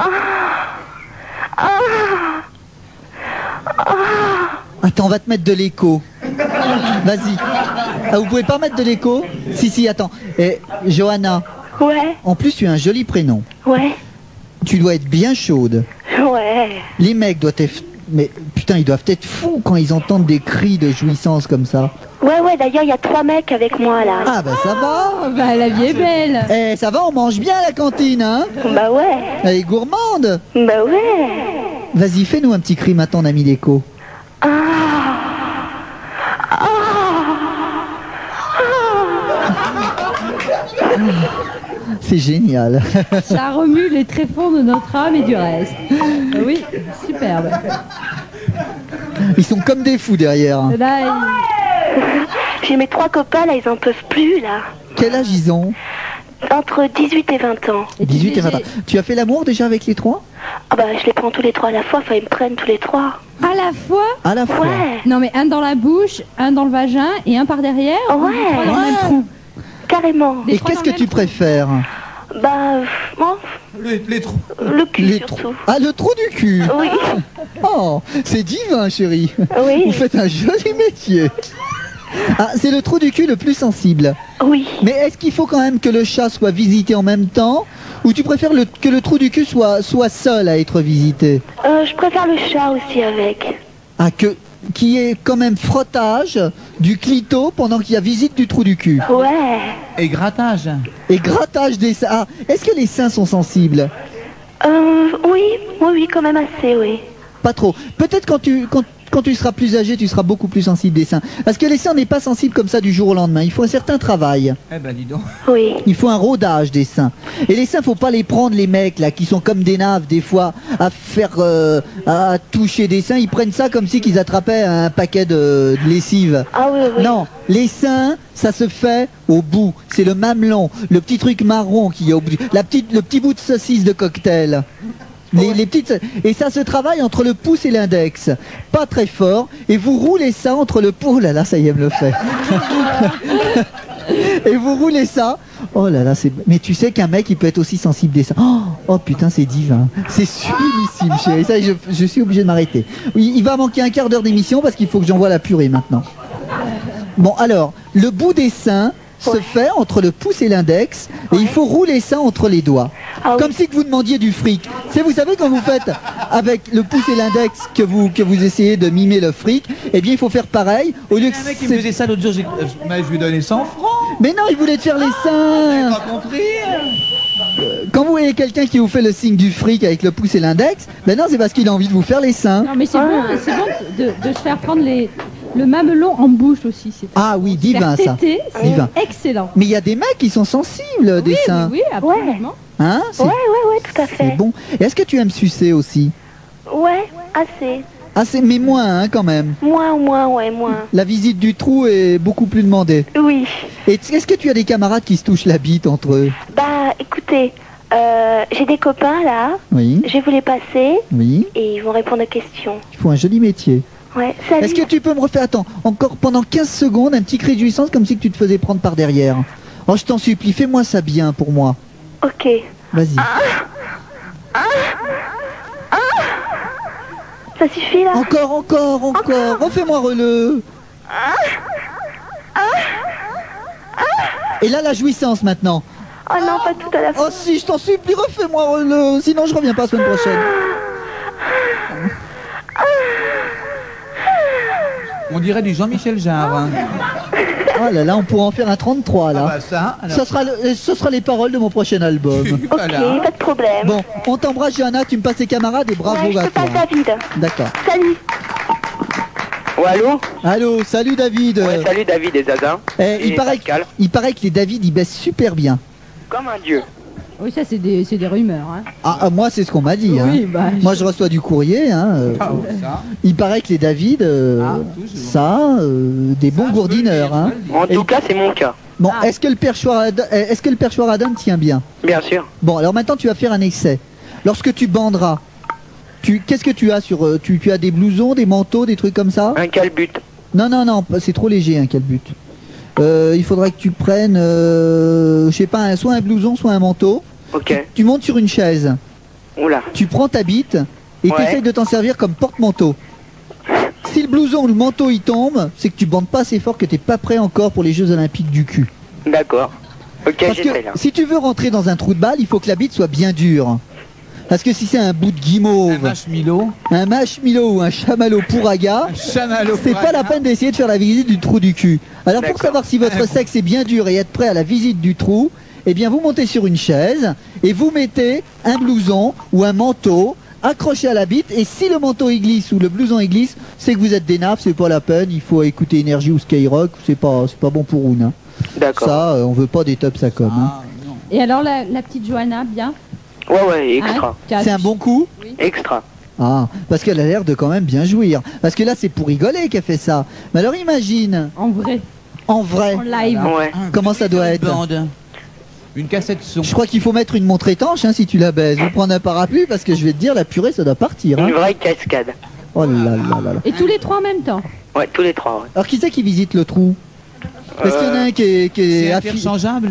Speaker 1: Attends, on va te mettre de l'écho. Vas-y. Ah, vous pouvez pas mettre de l'écho? Si, si, attends. Eh, Johanna,
Speaker 6: Ouais,
Speaker 1: en plus tu as un joli prénom.
Speaker 6: ouais,
Speaker 1: Tu dois être bien chaude.
Speaker 6: ouais.
Speaker 1: Les mecs doivent être... Mais putain, ils doivent être fous quand ils entendent des cris de jouissance comme ça.
Speaker 6: Ouais, ouais, d'ailleurs, il y a trois mecs avec moi là.
Speaker 1: Ah bah ça va.
Speaker 2: Oh, bah, la vie est belle.
Speaker 1: Eh, ça va, on mange bien à la cantine, hein?
Speaker 6: Bah ouais,
Speaker 1: Elle est gourmande.
Speaker 6: bah ouais.
Speaker 1: Vas-y, fais-nous un petit cri maintenant, on a mis l'écho. C'est génial.
Speaker 2: Ça remue les tréfonds de notre âme et du reste. Ah oui, superbe.
Speaker 1: Ils sont comme des fous derrière.
Speaker 2: Là, il-
Speaker 6: J'ai mes trois copains là, ils en peuvent plus là.
Speaker 1: Quel âge ils ont?
Speaker 6: Entre dix-huit et vingt ans.
Speaker 2: et tu
Speaker 1: dix-huit et
Speaker 2: sais,
Speaker 1: vingt ans. Tu as fait l'amour déjà avec les trois?
Speaker 6: Ah bah je les prends tous les trois à la fois, enfin ils me prennent tous les trois.
Speaker 2: À la fois.
Speaker 1: À la fois.
Speaker 6: Ouais,
Speaker 2: Non mais un dans la bouche, un dans le vagin et un par derrière. ou
Speaker 6: Ouais.
Speaker 2: les trois dans le même trou.
Speaker 6: carrément.
Speaker 2: Les
Speaker 1: Et
Speaker 2: trois
Speaker 1: qu'est-ce
Speaker 2: dans
Speaker 1: que
Speaker 2: le
Speaker 1: tu
Speaker 2: même trou.
Speaker 1: préfères?
Speaker 6: Bah, euh, bon,
Speaker 4: Les, les trous.
Speaker 6: le cul
Speaker 1: Les
Speaker 6: surtout.
Speaker 1: trous. Ah, le trou du cul.
Speaker 6: Oui,
Speaker 1: Oh, c'est divin, chérie. Vous
Speaker 6: oui,
Speaker 1: faites un joli métier. Ah, c'est le trou du cul le plus sensible.
Speaker 6: oui.
Speaker 1: Mais est-ce qu'il faut quand même que le chat soit visité en même temps? Ou tu préfères le- que le trou du cul soit, soit seul à être visité?
Speaker 6: Euh, je préfère le chat aussi avec.
Speaker 1: Ah, que, qu'il y ait quand même frottage du clito pendant qu'il y a visite du trou du cul.
Speaker 6: Ouais.
Speaker 4: Et grattage.
Speaker 1: Et grattage des seins. Ah, est-ce que les seins sont sensibles?
Speaker 6: Euh, oui, Oui, oui, oui, quand même assez, oui.
Speaker 1: Pas trop. Peut-être quand tu, quand, quand tu seras plus âgé, tu seras beaucoup plus sensible des seins. Parce que les seins, on n'est pas sensible comme ça du jour au lendemain. Il faut un certain travail.
Speaker 4: Eh ben, dis donc.
Speaker 6: Oui.
Speaker 1: Il faut un rodage des seins. Et les seins, faut pas les prendre, les mecs, là, qui sont comme des naves, des fois, à faire, euh, à toucher des seins. Ils prennent ça comme si qu'ils attrapaient un paquet de, de lessive.
Speaker 6: Ah oui, oui.
Speaker 1: Non, les seins, ça se fait au bout. C'est le mamelon, le petit truc marron qui est au bout. La petite, le petit bout de saucisse de cocktail. Les, les petites, et ça se travaille entre le pouce et l'index. Pas très fort. Et vous roulez ça entre le pouce. Oh là là, ça y est, me le fait. Et vous roulez ça. Oh là là, c'est. Mais tu sais qu'un mec, il peut être aussi sensible des seins. Oh, oh putain, c'est divin. C'est sublimissime, chérie. Ça, je, je suis obligé de m'arrêter. Oui, il va manquer un quart d'heure d'émission parce qu'il faut que j'envoie la purée maintenant. Bon, alors, le bout des seins se
Speaker 6: Ouais.
Speaker 1: fait entre le pouce et l'index, et il faut rouler ça entre les doigts.
Speaker 6: Ah oui.
Speaker 1: Comme si que vous demandiez du fric. C'est, vous savez, quand vous faites avec le pouce et l'index que vous, que vous essayez de mimer le fric, eh bien, il faut faire pareil. Au lieu
Speaker 4: Il y
Speaker 1: que
Speaker 4: a un mec qui
Speaker 1: c'est-
Speaker 4: me faisait ça l'autre jour, j'ai- euh, mais je lui ai donné cent francs.
Speaker 1: Mais non, il voulait te faire les
Speaker 4: J'ai
Speaker 1: seins.
Speaker 4: pas compris.
Speaker 1: Quand vous voyez quelqu'un qui vous fait le signe du fric avec le pouce et l'index, ben non, c'est parce qu'il a envie de vous faire les seins.
Speaker 2: Non, mais c'est bon, c'est bon de, de se faire prendre les, le mamelon en bouche aussi. C'est
Speaker 1: Ah oui, divin
Speaker 2: faire
Speaker 1: ça.
Speaker 2: téter, c'est
Speaker 1: Divin.
Speaker 2: excellent.
Speaker 1: Mais il y a des mecs qui sont sensibles des
Speaker 2: Oui,
Speaker 1: seins.
Speaker 2: oui, oui, absolument.
Speaker 1: Hein, c'est,
Speaker 6: Ouais, ouais, ouais, tout à
Speaker 1: c'est
Speaker 6: fait.
Speaker 1: bon. Et est-ce que tu aimes sucer aussi?
Speaker 6: Ouais, assez.
Speaker 1: Ah, c'est, mais moins, hein, quand même.
Speaker 6: Moins, moins, ouais, moins.
Speaker 1: La visite du trou est beaucoup plus demandée.
Speaker 6: Oui.
Speaker 1: Et t- est-ce que tu as des camarades qui se touchent la bite entre eux?
Speaker 6: Bah, écoutez, euh, j'ai des copains là.
Speaker 1: Oui,
Speaker 6: Je vais vous les passer
Speaker 1: oui.
Speaker 6: et ils vont répondre aux questions.
Speaker 1: Il faut un joli métier.
Speaker 6: Ouais, salut.
Speaker 1: Est-ce que tu peux me refaire, attends, encore pendant quinze secondes, un petit cri de jouissance comme si que tu te faisais prendre par derrière? Oh, je t'en supplie, fais-moi ça bien pour moi.
Speaker 6: Ok.
Speaker 1: Vas-y.
Speaker 6: Ça suffit là?
Speaker 1: Encore, encore, encore. Refais-moi releu. Et là, la jouissance maintenant.
Speaker 6: Oh non, pas tout à la
Speaker 1: Oh
Speaker 6: fois.
Speaker 1: si, je t'en supplie, refais-moi releu. Sinon, je reviens pas la semaine prochaine.
Speaker 4: On dirait du Jean-Michel Jarre. Hein.
Speaker 1: Oh là là, on pourra en faire un trente-trois
Speaker 4: Ah
Speaker 1: là.
Speaker 4: bah ça, alors.
Speaker 1: Ça sera, le- ce sera les paroles de mon prochain album.
Speaker 6: Ok,
Speaker 4: Voilà.
Speaker 6: pas de problème.
Speaker 1: Bon, on t'embrasse, Johanna, tu me passes tes camarades et bravo
Speaker 6: ouais, je
Speaker 1: à
Speaker 6: te
Speaker 1: toi.
Speaker 6: passe David.
Speaker 1: D'accord.
Speaker 6: Salut.
Speaker 3: Ouais, allô?
Speaker 1: Allô, salut David.
Speaker 3: Ouais, salut David et Zaza.
Speaker 1: Eh, il,
Speaker 3: Et
Speaker 1: paraît,
Speaker 3: Pascal.
Speaker 1: il paraît que les David, ils baissent super bien.
Speaker 3: Comme un dieu.
Speaker 2: Oui, ça, c'est des, c'est des rumeurs. Hein.
Speaker 1: Ah, ah, moi, c'est ce qu'on m'a dit.
Speaker 2: Oui,
Speaker 1: hein.
Speaker 2: bah,
Speaker 1: Moi, je reçois du courrier. Hein. euh,
Speaker 4: Ah, oh, ça.
Speaker 1: Il paraît que les David, euh,
Speaker 4: Ah, toujours.
Speaker 1: ça, euh, des bons
Speaker 4: Ça, je
Speaker 1: gourdineurs.
Speaker 4: peux le
Speaker 1: Hein.
Speaker 4: dire, je peux le dire.
Speaker 3: En
Speaker 1: Et-
Speaker 3: tout cas, c'est mon cas.
Speaker 1: Bon,
Speaker 2: Ah.
Speaker 1: est-ce que le perchoir, à- est-ce que le perchoir à dinde tient bien?
Speaker 3: Bien sûr.
Speaker 1: Bon, alors maintenant, tu vas faire un essai. Lorsque tu banderas, tu, qu'est-ce que tu as sur, euh, tu, tu as des blousons, des manteaux, des trucs comme ça?
Speaker 3: Un calbut.
Speaker 1: Non, non, non, c'est trop léger, un calbut. Euh, il faudrait que tu prennes, euh, je sais pas, un- soit un blouson, soit un manteau.
Speaker 3: Ok.
Speaker 1: Tu montes sur une chaise,
Speaker 3: Oula.
Speaker 1: tu prends ta bite et
Speaker 3: Ouais.
Speaker 1: tu essayes de t'en servir comme porte-manteau. Si le blouson ou le manteau il tombe, c'est que tu bandes pas assez fort, que t'es pas prêt encore pour les Jeux Olympiques du cul.
Speaker 3: D'accord. Ok,
Speaker 1: Parce que
Speaker 3: j'essaie là.
Speaker 1: si tu veux rentrer dans un trou de balle, il faut que la bite soit bien dure. Parce que si c'est un bout de
Speaker 4: Un
Speaker 1: guimauve,
Speaker 4: marshmallow.
Speaker 1: un marshmallow ou un chamallow pourraga,
Speaker 4: Un chamallow.
Speaker 1: c'est pas la peine d'essayer de faire la visite du trou du cul. Alors pour
Speaker 3: D'accord.
Speaker 1: savoir si votre sexe est bien dur et être prêt à la visite du trou, eh bien vous montez sur une chaise et vous mettez un blouson ou un manteau accroché à la bite, et si le manteau il glisse ou le blouson il glisse, c'est que vous êtes des nappes, c'est pas la peine, il faut écouter Énergie ou Skyrock, c'est pas, c'est pas bon pour une. Hein.
Speaker 3: D'accord.
Speaker 1: Ça, euh, on veut pas des top ça comme. Hein.
Speaker 4: Ah, non.
Speaker 2: Et alors, la, la petite Johanna, bien?
Speaker 3: Ouais, ouais, extra.
Speaker 2: Hein Tu as-
Speaker 1: C'est un bon coup?
Speaker 3: Extra.
Speaker 1: Ah, parce qu'elle a l'air de quand même bien jouir. Parce que là, c'est pour rigoler qu'elle fait ça. Mais alors imagine,
Speaker 2: En vrai,
Speaker 1: en vrai,
Speaker 2: en live.
Speaker 3: Ouais.
Speaker 4: Un
Speaker 1: Comment ça doit
Speaker 4: une
Speaker 1: être?
Speaker 4: bande. Une cassette son.
Speaker 1: je crois qu'il faut mettre une montre étanche hein, si tu la baises. Ou prendre un parapluie parce que je vais te dire, la purée, ça doit partir. Hein.
Speaker 3: Une vraie cascade.
Speaker 1: Oh là là là là.
Speaker 2: Et tous les trois en même temps?
Speaker 3: Ouais, tous les trois, ouais.
Speaker 1: Alors qui c'est qui visite le trou? Est-ce qu'il y en a un qui est, qui est
Speaker 4: C'est
Speaker 1: affi-
Speaker 4: interchangeable.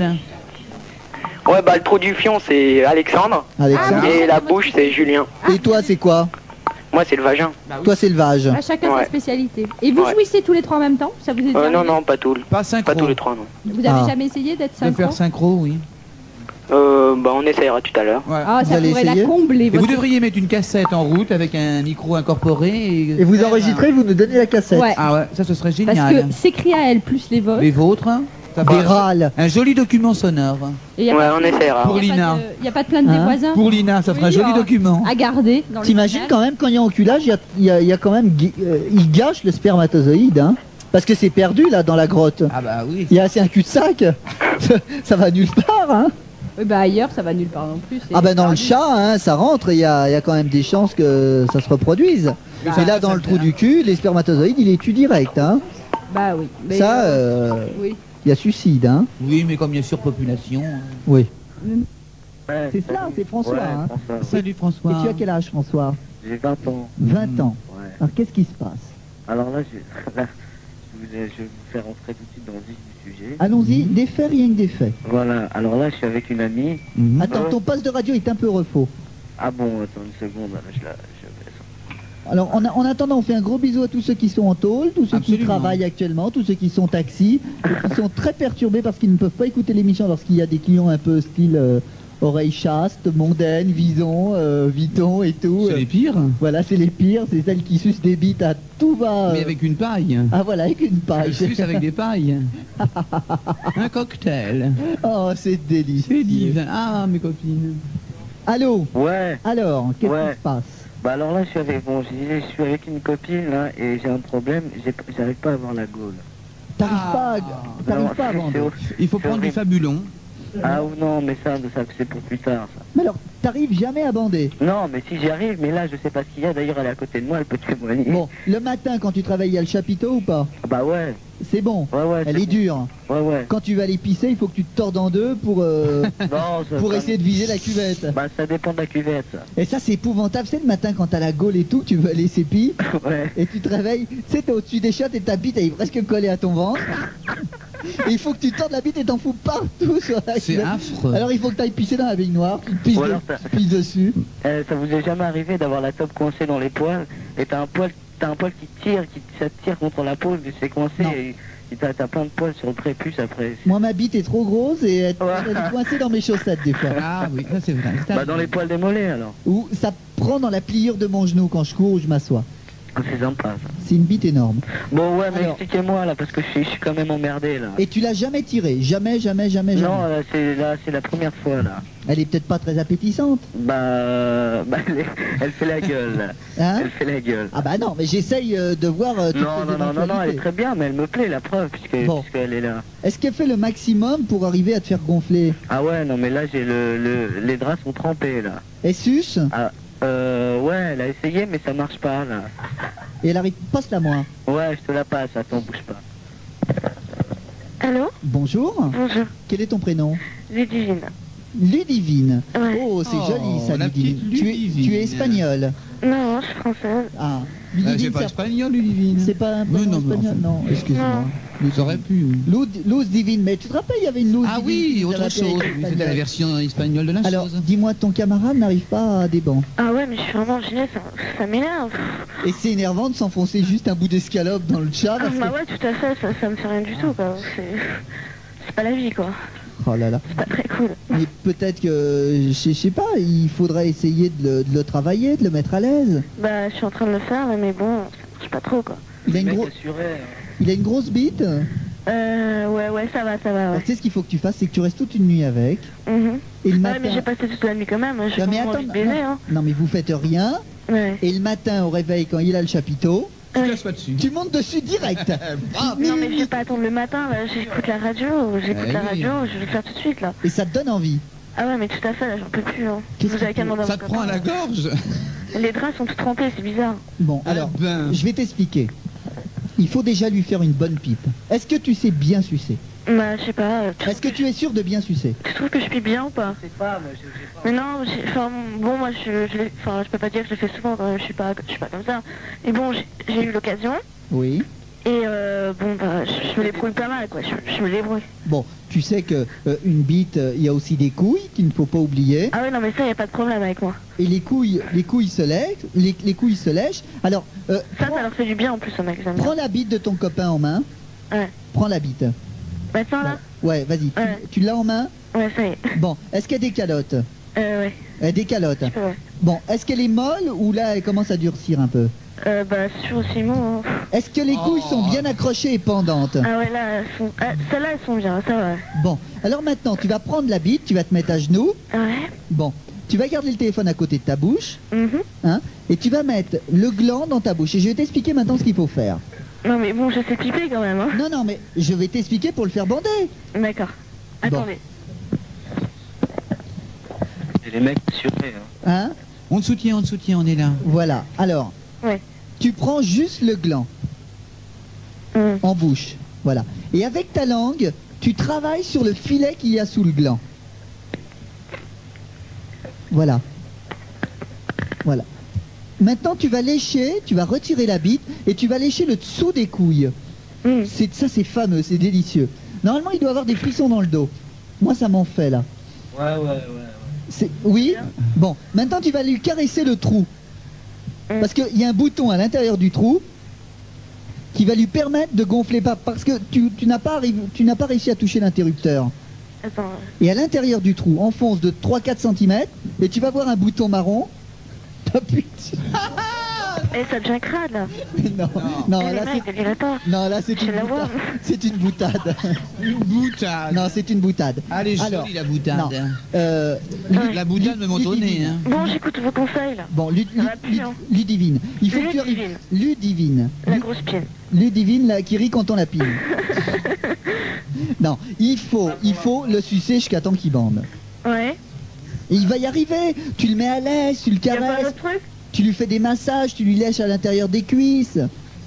Speaker 3: Ouais, bah le trou du fion, c'est Alexandre.
Speaker 1: Alexandre.
Speaker 3: Et la bouche, c'est Julien.
Speaker 1: Et toi, c'est quoi?
Speaker 3: Moi, c'est le vagin.
Speaker 1: Toi, c'est le vage.
Speaker 2: À chacun
Speaker 3: Ouais.
Speaker 2: sa spécialité. Et vous
Speaker 3: Ouais.
Speaker 2: jouissez tous les trois en même temps? Ça vous est déjà
Speaker 3: Euh, non,
Speaker 2: arrivé
Speaker 3: non, pas tous.
Speaker 4: Pas synchro.
Speaker 3: Pas tous les trois, non.
Speaker 2: Vous avez
Speaker 1: Ah.
Speaker 2: jamais essayé d'être
Speaker 4: De
Speaker 2: synchro?
Speaker 4: faire synchro, oui.
Speaker 3: Euh, bah on essayera tout à l'heure.
Speaker 4: Ouais.
Speaker 2: Ah,
Speaker 1: Vous
Speaker 2: ça
Speaker 1: allez
Speaker 2: pourrait
Speaker 1: essayer
Speaker 2: la combler.
Speaker 4: Et vous
Speaker 2: votre-
Speaker 4: devriez mettre une cassette en route avec un micro incorporé. Et,
Speaker 1: Et vous
Speaker 4: faire
Speaker 1: enregistrez, vous nous donnez la cassette.
Speaker 2: Ouais.
Speaker 4: un- Ah ouais, ça ce serait
Speaker 2: Parce
Speaker 4: génial.
Speaker 2: que s'écrit à elle plus les vôtres.
Speaker 4: Les vôtres. Ça
Speaker 1: des
Speaker 4: va.
Speaker 1: râles.
Speaker 4: Un joli document sonore.
Speaker 2: Et y a
Speaker 3: Ouais,
Speaker 2: pas-
Speaker 3: en effet, rare.
Speaker 4: Pour
Speaker 2: y a pas
Speaker 4: Lina.
Speaker 2: de- Il n'y a pas de plainte des
Speaker 1: Hein
Speaker 2: voisins
Speaker 4: Pour Lina, ça fera
Speaker 2: Oui,
Speaker 4: un joli
Speaker 2: euh,
Speaker 4: document.
Speaker 2: à garder dans le
Speaker 1: T'imagines
Speaker 2: ménage.
Speaker 1: quand même quand il y a enculage, il y a, il y a- il y a quand même, gui- euh, il gâche le spermatozoïde, hein. Parce que c'est perdu là dans la grotte.
Speaker 4: Ah bah oui.
Speaker 1: Il y a c'est un cul-de-sac. Ça va nulle part, hein.
Speaker 2: Oui, bah ailleurs, ça va nulle part non plus. c'est
Speaker 1: Ah ben dans le
Speaker 2: perdu.
Speaker 1: chat, hein, ça rentre et il y a, il y a quand même des chances que ça se reproduise.
Speaker 4: ça,
Speaker 1: Et là
Speaker 4: ça,
Speaker 1: dans
Speaker 4: ça
Speaker 1: le
Speaker 4: fait,
Speaker 1: trou
Speaker 4: hein.
Speaker 1: du cul, les spermatozoïdes, il les tue direct, hein.
Speaker 2: Bah oui. Mais,
Speaker 1: Ça,
Speaker 2: euh,
Speaker 1: euh,
Speaker 2: oui.
Speaker 1: il y a suicide, hein.
Speaker 4: Oui, mais comme il y a surpopulation. hein.
Speaker 1: Oui.
Speaker 3: Ouais,
Speaker 1: C'est cela, c'est François,
Speaker 3: Ouais,
Speaker 1: hein.
Speaker 3: François.
Speaker 4: Salut
Speaker 1: Et
Speaker 4: François.
Speaker 1: tu as quel âge, François?
Speaker 3: J'ai vingt ans.
Speaker 1: vingt ans.
Speaker 3: Ouais.
Speaker 1: Alors qu'est-ce qui se passe?
Speaker 3: Alors là, je, là, je, vous ai- je vais vous faire rentrer tout de suite dans le vif du sujet.
Speaker 1: Allons-y, des faits, rien que des faits.
Speaker 3: Voilà, alors là, je suis avec une amie.
Speaker 4: Mhm.
Speaker 1: Attends,
Speaker 3: Ouais.
Speaker 1: ton poste de radio est un peu refaux.
Speaker 3: Ah bon, attends une seconde, là, je la... Je...
Speaker 1: Alors en, a- en attendant, on fait un gros bisou à tous ceux qui sont en tôle, tous ceux qui
Speaker 4: Absolument.
Speaker 1: travaillent actuellement, tous ceux qui sont taxis, et qui sont très perturbés parce qu'ils ne peuvent pas écouter l'émission lorsqu'il y a des clients un peu style euh, oreilles chastes, mondaines, Vison, euh, Viton et tout.
Speaker 4: C'est
Speaker 1: Euh,
Speaker 4: les pires.
Speaker 1: Voilà, c'est les pires, c'est celles qui sucent des bites à tout va.
Speaker 4: Mais
Speaker 1: euh,
Speaker 4: avec une paille.
Speaker 1: Ah voilà, avec une paille.
Speaker 4: Plus avec des pailles. Un cocktail.
Speaker 1: Oh, c'est
Speaker 4: C'est
Speaker 1: délicieux.
Speaker 4: divin. Ah, mes copines.
Speaker 1: Allô.
Speaker 3: Ouais,
Speaker 1: Alors, qu'est-ce
Speaker 3: Ouais.
Speaker 1: qui se passe?
Speaker 3: bah alors là, je suis avec, bon, je disais, je suis avec une copine, là, et j'ai un problème, j'ai- j'arrive pas à avoir la gaule.
Speaker 1: T'arrives
Speaker 4: Ah.
Speaker 1: pas, à- t'arrives
Speaker 3: Non,
Speaker 1: pas à
Speaker 3: c'est-
Speaker 1: vendre.
Speaker 3: c'est horrible.
Speaker 4: Il faut
Speaker 3: C'est
Speaker 4: prendre du
Speaker 3: horrible.
Speaker 4: fabulon.
Speaker 3: Ah ou non, mais ça, ça c'est pour plus tard, ça.
Speaker 1: Mais alors, t'arrives jamais à bander.
Speaker 3: Non, mais si j'y arrive, mais là, je sais pas ce qu'il y a, d'ailleurs, elle est à côté de moi, elle peut témoigner.
Speaker 1: Bon, le matin quand tu travailles, il y a le chapiteau ou pas?
Speaker 3: Bah ouais,
Speaker 1: C'est bon.
Speaker 3: ouais, ouais.
Speaker 1: Elle
Speaker 3: c'est
Speaker 1: est dure.
Speaker 3: bon. Ouais, ouais.
Speaker 1: Quand tu vas aller pisser, il faut que tu te tordes en deux pour, euh,
Speaker 3: Non, ça,
Speaker 1: pour
Speaker 3: ça-
Speaker 1: essayer de viser la cuvette.
Speaker 3: Bah ça dépend de la cuvette, ça.
Speaker 1: Et ça, c'est épouvantable. C'est le matin quand t'as la gaule et tout, tu veux aller sépi,
Speaker 3: Ouais.
Speaker 1: et tu te réveilles, tu sais, t'es au-dessus des chiottes et ta bite, elle est presque collée à ton ventre. Et il faut que tu tordes la bite et t'en fous partout sur la
Speaker 4: C'est
Speaker 1: cuvette.
Speaker 4: affreux.
Speaker 1: Alors il faut que tu ailles pisser dans la baignoire, tu te pisses,
Speaker 3: Ou
Speaker 1: de-
Speaker 3: alors t'as-
Speaker 1: tu pisses dessus.
Speaker 3: Euh, ça vous est jamais arrivé d'avoir la top coincée dans les poils, et t'as un poil, t'as un poil qui tire, qui ça te tire contre la peau, mais c'est coincé,
Speaker 1: Non.
Speaker 3: et, et t'as, t'as plein de poils sur le prépuce après.
Speaker 1: Moi, ma bite est trop grosse et elle,
Speaker 3: Ouais.
Speaker 1: elle est coincée dans mes chaussettes des fois.
Speaker 4: Ah oui, ça c'est vrai. C'est
Speaker 3: Bah dans les poils des mollets alors.
Speaker 1: Ou ça prend dans la pliure de mon genou quand je cours ou je m'assois.
Speaker 3: Ah, c'est sympa ça.
Speaker 1: C'est une bite énorme.
Speaker 3: Bon ouais, mais
Speaker 1: Alors-
Speaker 3: expliquez-moi là, parce que je suis, je suis quand même emmerdé là.
Speaker 1: Et tu l'as jamais tirée? Jamais, jamais, jamais, jamais.
Speaker 3: Non, là, c'est, là, c'est la première fois là.
Speaker 1: Elle est peut-être pas très appétissante.
Speaker 3: Bah, euh, bah elle, est- elle fait la gueule là.
Speaker 1: Hein?
Speaker 3: Elle fait la gueule.
Speaker 1: Ah bah non, mais j'essaye euh, de voir euh, toutes
Speaker 3: Non,
Speaker 1: les
Speaker 3: non, non, non, non, elle est
Speaker 1: éventualités.
Speaker 3: très bien, mais elle me plaît la preuve, puisque,
Speaker 1: Bon.
Speaker 3: puisqu'elle est là.
Speaker 1: Est-ce qu'elle fait le maximum pour arriver à te faire gonfler?
Speaker 3: Ah ouais, non mais là j'ai le, le les draps sont trempés là.
Speaker 1: Elle suce
Speaker 3: Ah, euh, ouais, elle a essayé mais ça marche pas là.
Speaker 1: et elle arrive, passe-la moi.
Speaker 3: Ouais, je te la passe, attends, bouge pas.
Speaker 6: Allô?
Speaker 1: Bonjour,
Speaker 6: Bonjour.
Speaker 1: quel est ton prénom?
Speaker 6: Ludivine.
Speaker 1: Ludivine.
Speaker 6: Ouais.
Speaker 1: Oh, c'est
Speaker 4: Oh,
Speaker 1: joli ça,
Speaker 4: la
Speaker 1: Ludivine.
Speaker 4: petite
Speaker 1: Tu es,
Speaker 4: Ludivine.
Speaker 1: tu es espagnole.
Speaker 6: Non, non, je suis française.
Speaker 1: Ah,
Speaker 4: Ah,
Speaker 1: Ludivine,
Speaker 4: c'est pas
Speaker 1: ça-
Speaker 4: espagnol, Ludivine.
Speaker 1: c'est pas un
Speaker 4: Oui,
Speaker 1: prénom
Speaker 4: non, mais
Speaker 1: espagnol?
Speaker 4: enfin.
Speaker 1: Non, excuse-moi.
Speaker 4: Vous auriez pu. oui.
Speaker 1: Luz, Luz divine, mais tu te rappelles, il y avait une Luz
Speaker 4: Ah
Speaker 1: divine
Speaker 4: oui,
Speaker 1: qui
Speaker 4: autre
Speaker 1: faisait
Speaker 4: chose.
Speaker 1: la
Speaker 4: Oui,
Speaker 1: télé
Speaker 4: c'était la
Speaker 1: espagnole.
Speaker 4: version espagnole de la
Speaker 1: Alors,
Speaker 4: chose.
Speaker 1: dis-moi, ton camarade n'arrive pas à des bancs.
Speaker 6: Ah ouais, mais je suis vraiment gênée, ça, ça m'énerve.
Speaker 1: Et c'est énervant de s'enfoncer juste un bout d'escalope dans le chat.
Speaker 6: Ah
Speaker 1: Parce
Speaker 6: bah
Speaker 1: que...
Speaker 6: ouais, tout à fait, ça, ça me fait rien du tout, quoi. C'est... C'est pas la vie, quoi.
Speaker 1: Oh là là.
Speaker 6: C'est pas très cool.
Speaker 1: Mais peut-être que, je sais- je sais pas, il faudrait essayer de le, de le travailler, de le mettre à l'aise.
Speaker 6: Bah, je suis en train de le faire, là, mais bon, ça marche pas trop, quoi.
Speaker 1: Il a une,
Speaker 3: Le mec
Speaker 1: gros-
Speaker 3: assuré.
Speaker 1: il a une grosse bite.
Speaker 6: Euh, ouais, ouais, ça va, ça va,
Speaker 1: Alors,
Speaker 6: ouais.
Speaker 1: tu sais ce qu'il faut que tu fasses, c'est que tu restes toute une nuit avec.
Speaker 6: Mhm.
Speaker 1: Et le
Speaker 6: Ah,
Speaker 1: matin.
Speaker 6: mais j'ai passé toute la nuit quand même, j'ai
Speaker 1: Non, mais
Speaker 6: vraiment
Speaker 1: attends,
Speaker 6: envie de baiser,
Speaker 1: non,
Speaker 6: hein.
Speaker 1: non, mais vous faites rien.
Speaker 6: Ouais.
Speaker 1: Et le matin, au réveil, quand il a le chapiteau,
Speaker 4: Tu te pas dessus.
Speaker 1: tu montes dessus direct.
Speaker 4: Ah,
Speaker 6: Non, mais je vais pas attendre le matin, là, j'écoute la radio, j'écoute
Speaker 4: Eh
Speaker 6: la
Speaker 4: oui.
Speaker 6: radio, je vais le faire tout de suite, là.
Speaker 1: Et ça te donne envie.
Speaker 6: Ah ouais, mais tout à fait, là, j'en peux plus, hein.
Speaker 1: Qu'est-ce
Speaker 6: Vous avez
Speaker 1: que
Speaker 6: qu'à
Speaker 1: tu-
Speaker 6: demander à
Speaker 4: ça
Speaker 6: mon
Speaker 4: te prend à la
Speaker 6: copain.
Speaker 4: gorge.
Speaker 6: Les draps sont tous trempés, c'est bizarre.
Speaker 1: Bon, alors,
Speaker 4: Ah ben.
Speaker 1: je vais t'expliquer. Il faut déjà lui faire une bonne pipe. Est-ce que tu sais bien sucer?
Speaker 6: Bah, je sais pas. euh, tu
Speaker 1: Est-ce que tu es sûr de bien sucer?
Speaker 6: tu trouves que je plie bien ou pas?
Speaker 3: Je sais pas, moi, je sais pas.
Speaker 6: Mais non, j'ai- enfin, bon, moi, je, je, l'ai- enfin, je peux pas dire que je le fais souvent, quand même, je suis pas, je suis pas comme ça. Mais bon, j'ai j'ai eu l'occasion,
Speaker 1: Oui.
Speaker 6: et euh, bon, bah, je, je me débrouille pas mal, quoi, je, je me débrouille.
Speaker 1: Bon, tu sais que euh, une bite, euh, il y a aussi des couilles qu'il ne faut pas oublier.
Speaker 6: Ah ouais, non, mais ça, y a pas de problème avec moi.
Speaker 1: Et les couilles, les couilles se lèchent. Les, les couilles se lèchent. Alors, euh,
Speaker 6: Ça,
Speaker 1: prends,
Speaker 6: ça leur fait du bien, en plus, au mec, j'aime bien.
Speaker 1: prends la bite de ton copain en main.
Speaker 6: Ouais.
Speaker 1: Prends la bite.
Speaker 6: Maintenant, là?
Speaker 1: Ouais, vas-y. Tu-
Speaker 6: Ouais.
Speaker 1: Tu, l'as en main?
Speaker 6: Ouais, ça y est.
Speaker 1: Bon, est-ce qu'elle a des calottes?
Speaker 6: Euh, ouais,
Speaker 1: Elle a des calottes.
Speaker 6: je peux, ouais.
Speaker 1: Bon, est-ce qu'elle est molle ou là elle commence à durcir un peu?
Speaker 6: Euh, bah, c'est sûr aussi, moi, hein.
Speaker 1: Est-ce que les couilles sont bien accrochées et pendantes?
Speaker 6: Ah ouais, là, elles sont... ah, celles-là, elles sont bien, ça va.
Speaker 1: Bon, alors maintenant, tu vas prendre la bite, tu vas te mettre à genoux.
Speaker 6: Ouais.
Speaker 1: Bon, tu vas garder le téléphone à côté de ta bouche,
Speaker 6: Mhm.
Speaker 1: hein, et tu vas mettre le gland dans ta bouche. Et je vais t'expliquer maintenant ce qu'il faut faire.
Speaker 6: Non, mais bon, je sais piper quand même, hein.
Speaker 1: Non, non, mais je vais t'expliquer pour le faire bander.
Speaker 6: D'accord. Attendez.
Speaker 7: Et les mecs assurés, hein.
Speaker 1: Hein?
Speaker 4: On te soutient, on te soutient, on est là.
Speaker 1: Voilà. Alors,
Speaker 6: Ouais.
Speaker 1: tu prends juste le gland
Speaker 6: Mm.
Speaker 1: en bouche. Voilà. Et avec ta langue, tu travailles sur le filet qu'il y a sous le gland. Voilà. Voilà. Maintenant, tu vas lécher, tu vas retirer la bite et tu vas lécher le dessous des couilles.
Speaker 6: Mm.
Speaker 1: C'est, ça, c'est fameux, c'est délicieux. Normalement, il doit avoir des frissons dans le dos. Moi, ça m'en fait, là.
Speaker 7: Ouais, ouais, ouais. ouais.
Speaker 1: C'est... Oui. Bon, maintenant, tu vas lui caresser le trou.
Speaker 6: Mm.
Speaker 1: Parce qu'il y a un bouton à l'intérieur du trou qui va lui permettre de gonfler pas. Parce que tu, tu n'as pas, arri- tu n'as pas réussi à toucher l'interrupteur.
Speaker 6: Attends.
Speaker 1: Et à l'intérieur du trou, enfonce de trois à quatre centimètres et tu vas voir un bouton marron. T'appuies dessus.
Speaker 6: Eh, ça devient crade, là.
Speaker 1: Non, non,
Speaker 6: Eh, les
Speaker 1: là,
Speaker 6: mecs,
Speaker 1: c'est...
Speaker 6: délirez pas.
Speaker 1: Non, là, c'est
Speaker 6: Je
Speaker 1: une
Speaker 6: la vois.
Speaker 1: boutade. C'est une boutade.
Speaker 4: Une boutade.
Speaker 1: Non, c'est une boutade.
Speaker 4: Elle est
Speaker 1: Alors,
Speaker 4: jolie, la boutade.
Speaker 1: non. Euh,
Speaker 6: Ouais.
Speaker 4: La boutade me monte au nez, hein.
Speaker 6: Bon, j'écoute vos conseils, là.
Speaker 1: Bon, Lud-
Speaker 6: Ça va
Speaker 1: Lud-
Speaker 6: plus, hein.
Speaker 1: Lud- Ludivine. Il faut que tu arrives.
Speaker 6: Ludivine.
Speaker 1: Ludivine.
Speaker 6: La
Speaker 1: Lu-
Speaker 6: grosse pienne.
Speaker 1: Ludivine, là, qui rit quand on la pile. Non, il faut, il faut le sucer jusqu'à temps qu'il bande.
Speaker 6: Ouais.
Speaker 1: Et il va y arriver. Tu le mets à l'aise, tu le
Speaker 6: Y'a pas
Speaker 1: caresses,
Speaker 6: d'autre truc?
Speaker 1: tu lui fais des massages, tu lui lèches à l'intérieur des cuisses.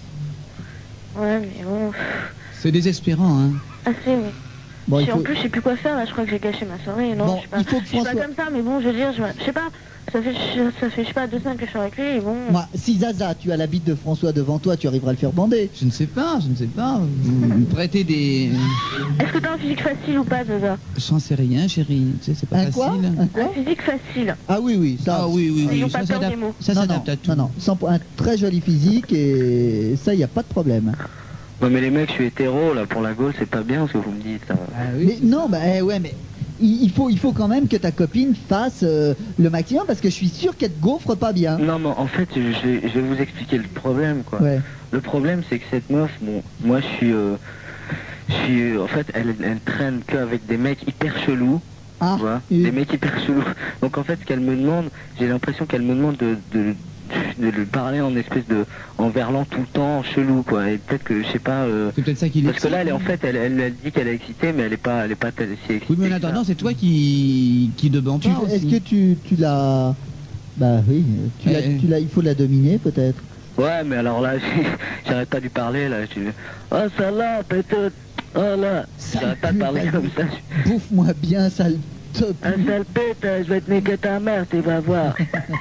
Speaker 6: Ouais, mais bon.
Speaker 4: C'est désespérant, hein.
Speaker 6: Assez, mais.
Speaker 1: Bon, il
Speaker 6: Puis
Speaker 1: faut...
Speaker 6: En plus, je sais plus quoi faire, là. Je crois que j'ai gâché ma soirée. Non,
Speaker 1: Bon,
Speaker 6: je sais pas.
Speaker 1: il faut que
Speaker 6: Je suis pas
Speaker 1: François-
Speaker 6: comme ça, mais bon, je veux dire, je, je sais pas. Ça fait, ça fait, je sais pas, deux semaines que je suis avec lui, et bon.
Speaker 1: Moi, si Zaza, tu as la bite de François devant toi, tu arriveras à le faire bander.
Speaker 4: Je ne sais pas, je ne sais pas. Vous me prêtez des...
Speaker 6: Est-ce que t'as un physique facile ou pas, Zaza?
Speaker 4: J'en sais rien, chérie. Tu sais, c'est pas
Speaker 1: Un
Speaker 4: facile.
Speaker 1: quoi Un
Speaker 6: Un
Speaker 1: quoi
Speaker 6: physique facile.
Speaker 1: Ah oui, oui, ça.
Speaker 4: Ah oui, oui, oui.
Speaker 6: N'ayons
Speaker 4: Ça
Speaker 6: pas peur
Speaker 4: s'adapte-
Speaker 6: des mots.
Speaker 4: ça
Speaker 1: non,
Speaker 4: s'adapte
Speaker 1: non,
Speaker 4: à tout.
Speaker 1: non, non, sans- un très joli physique et ça, il n'y a pas de problème.
Speaker 7: Ouais, mais les mecs, je suis hétéro, là, pour la Gaule, c'est pas bien ce que vous me dites, là.
Speaker 4: Ah oui,
Speaker 1: Mais
Speaker 4: c'est
Speaker 1: non, bah eh, ouais, mais il, il faut, il faut quand même que ta copine fasse euh, le maximum parce que je suis sûr qu'elle te gaufre pas bien.
Speaker 7: Non, mais en fait, je vais, je vais vous expliquer le problème, quoi.
Speaker 1: Ouais.
Speaker 7: Le problème, c'est que cette meuf, bon, moi, je suis... euh, je suis... euh, en fait, elle, elle traîne qu'avec des mecs hyper chelous.
Speaker 1: Ah,
Speaker 7: Tu vois,
Speaker 1: oui.
Speaker 7: des mecs hyper chelous. Donc en fait, ce qu'elle me demande, j'ai l'impression qu'elle me demande de, de, de lui parler en espèce de, en verlan tout le temps, chelou quoi. Et peut-être que je sais pas. euh,
Speaker 4: C'est peut-être ça qui
Speaker 7: parce que
Speaker 4: l'excite.
Speaker 7: là, elle est en fait, elle, elle, elle dit qu'elle est excitée, mais elle est pas, elle est pas si excitée.
Speaker 4: Oui, mais en
Speaker 7: que ça.
Speaker 4: attendant, c'est toi qui, qui de banc
Speaker 1: Tu-
Speaker 4: pas
Speaker 1: Est-ce
Speaker 4: aussi.
Speaker 1: que tu, tu l'as... Bah oui, tu l'as,
Speaker 4: Eh.
Speaker 1: tu l'as, il faut la dominer peut-être.
Speaker 7: Ouais, mais alors là, j'arrête pas de lui parler là. Je... Oh salope, peut-être. Oh là, j'arrête pas de parler
Speaker 1: Vas-y.
Speaker 7: comme ça.
Speaker 1: Bouffe-moi bien, sale top.
Speaker 7: Un sale pète, je vais te niquer ta mère, tu vas voir.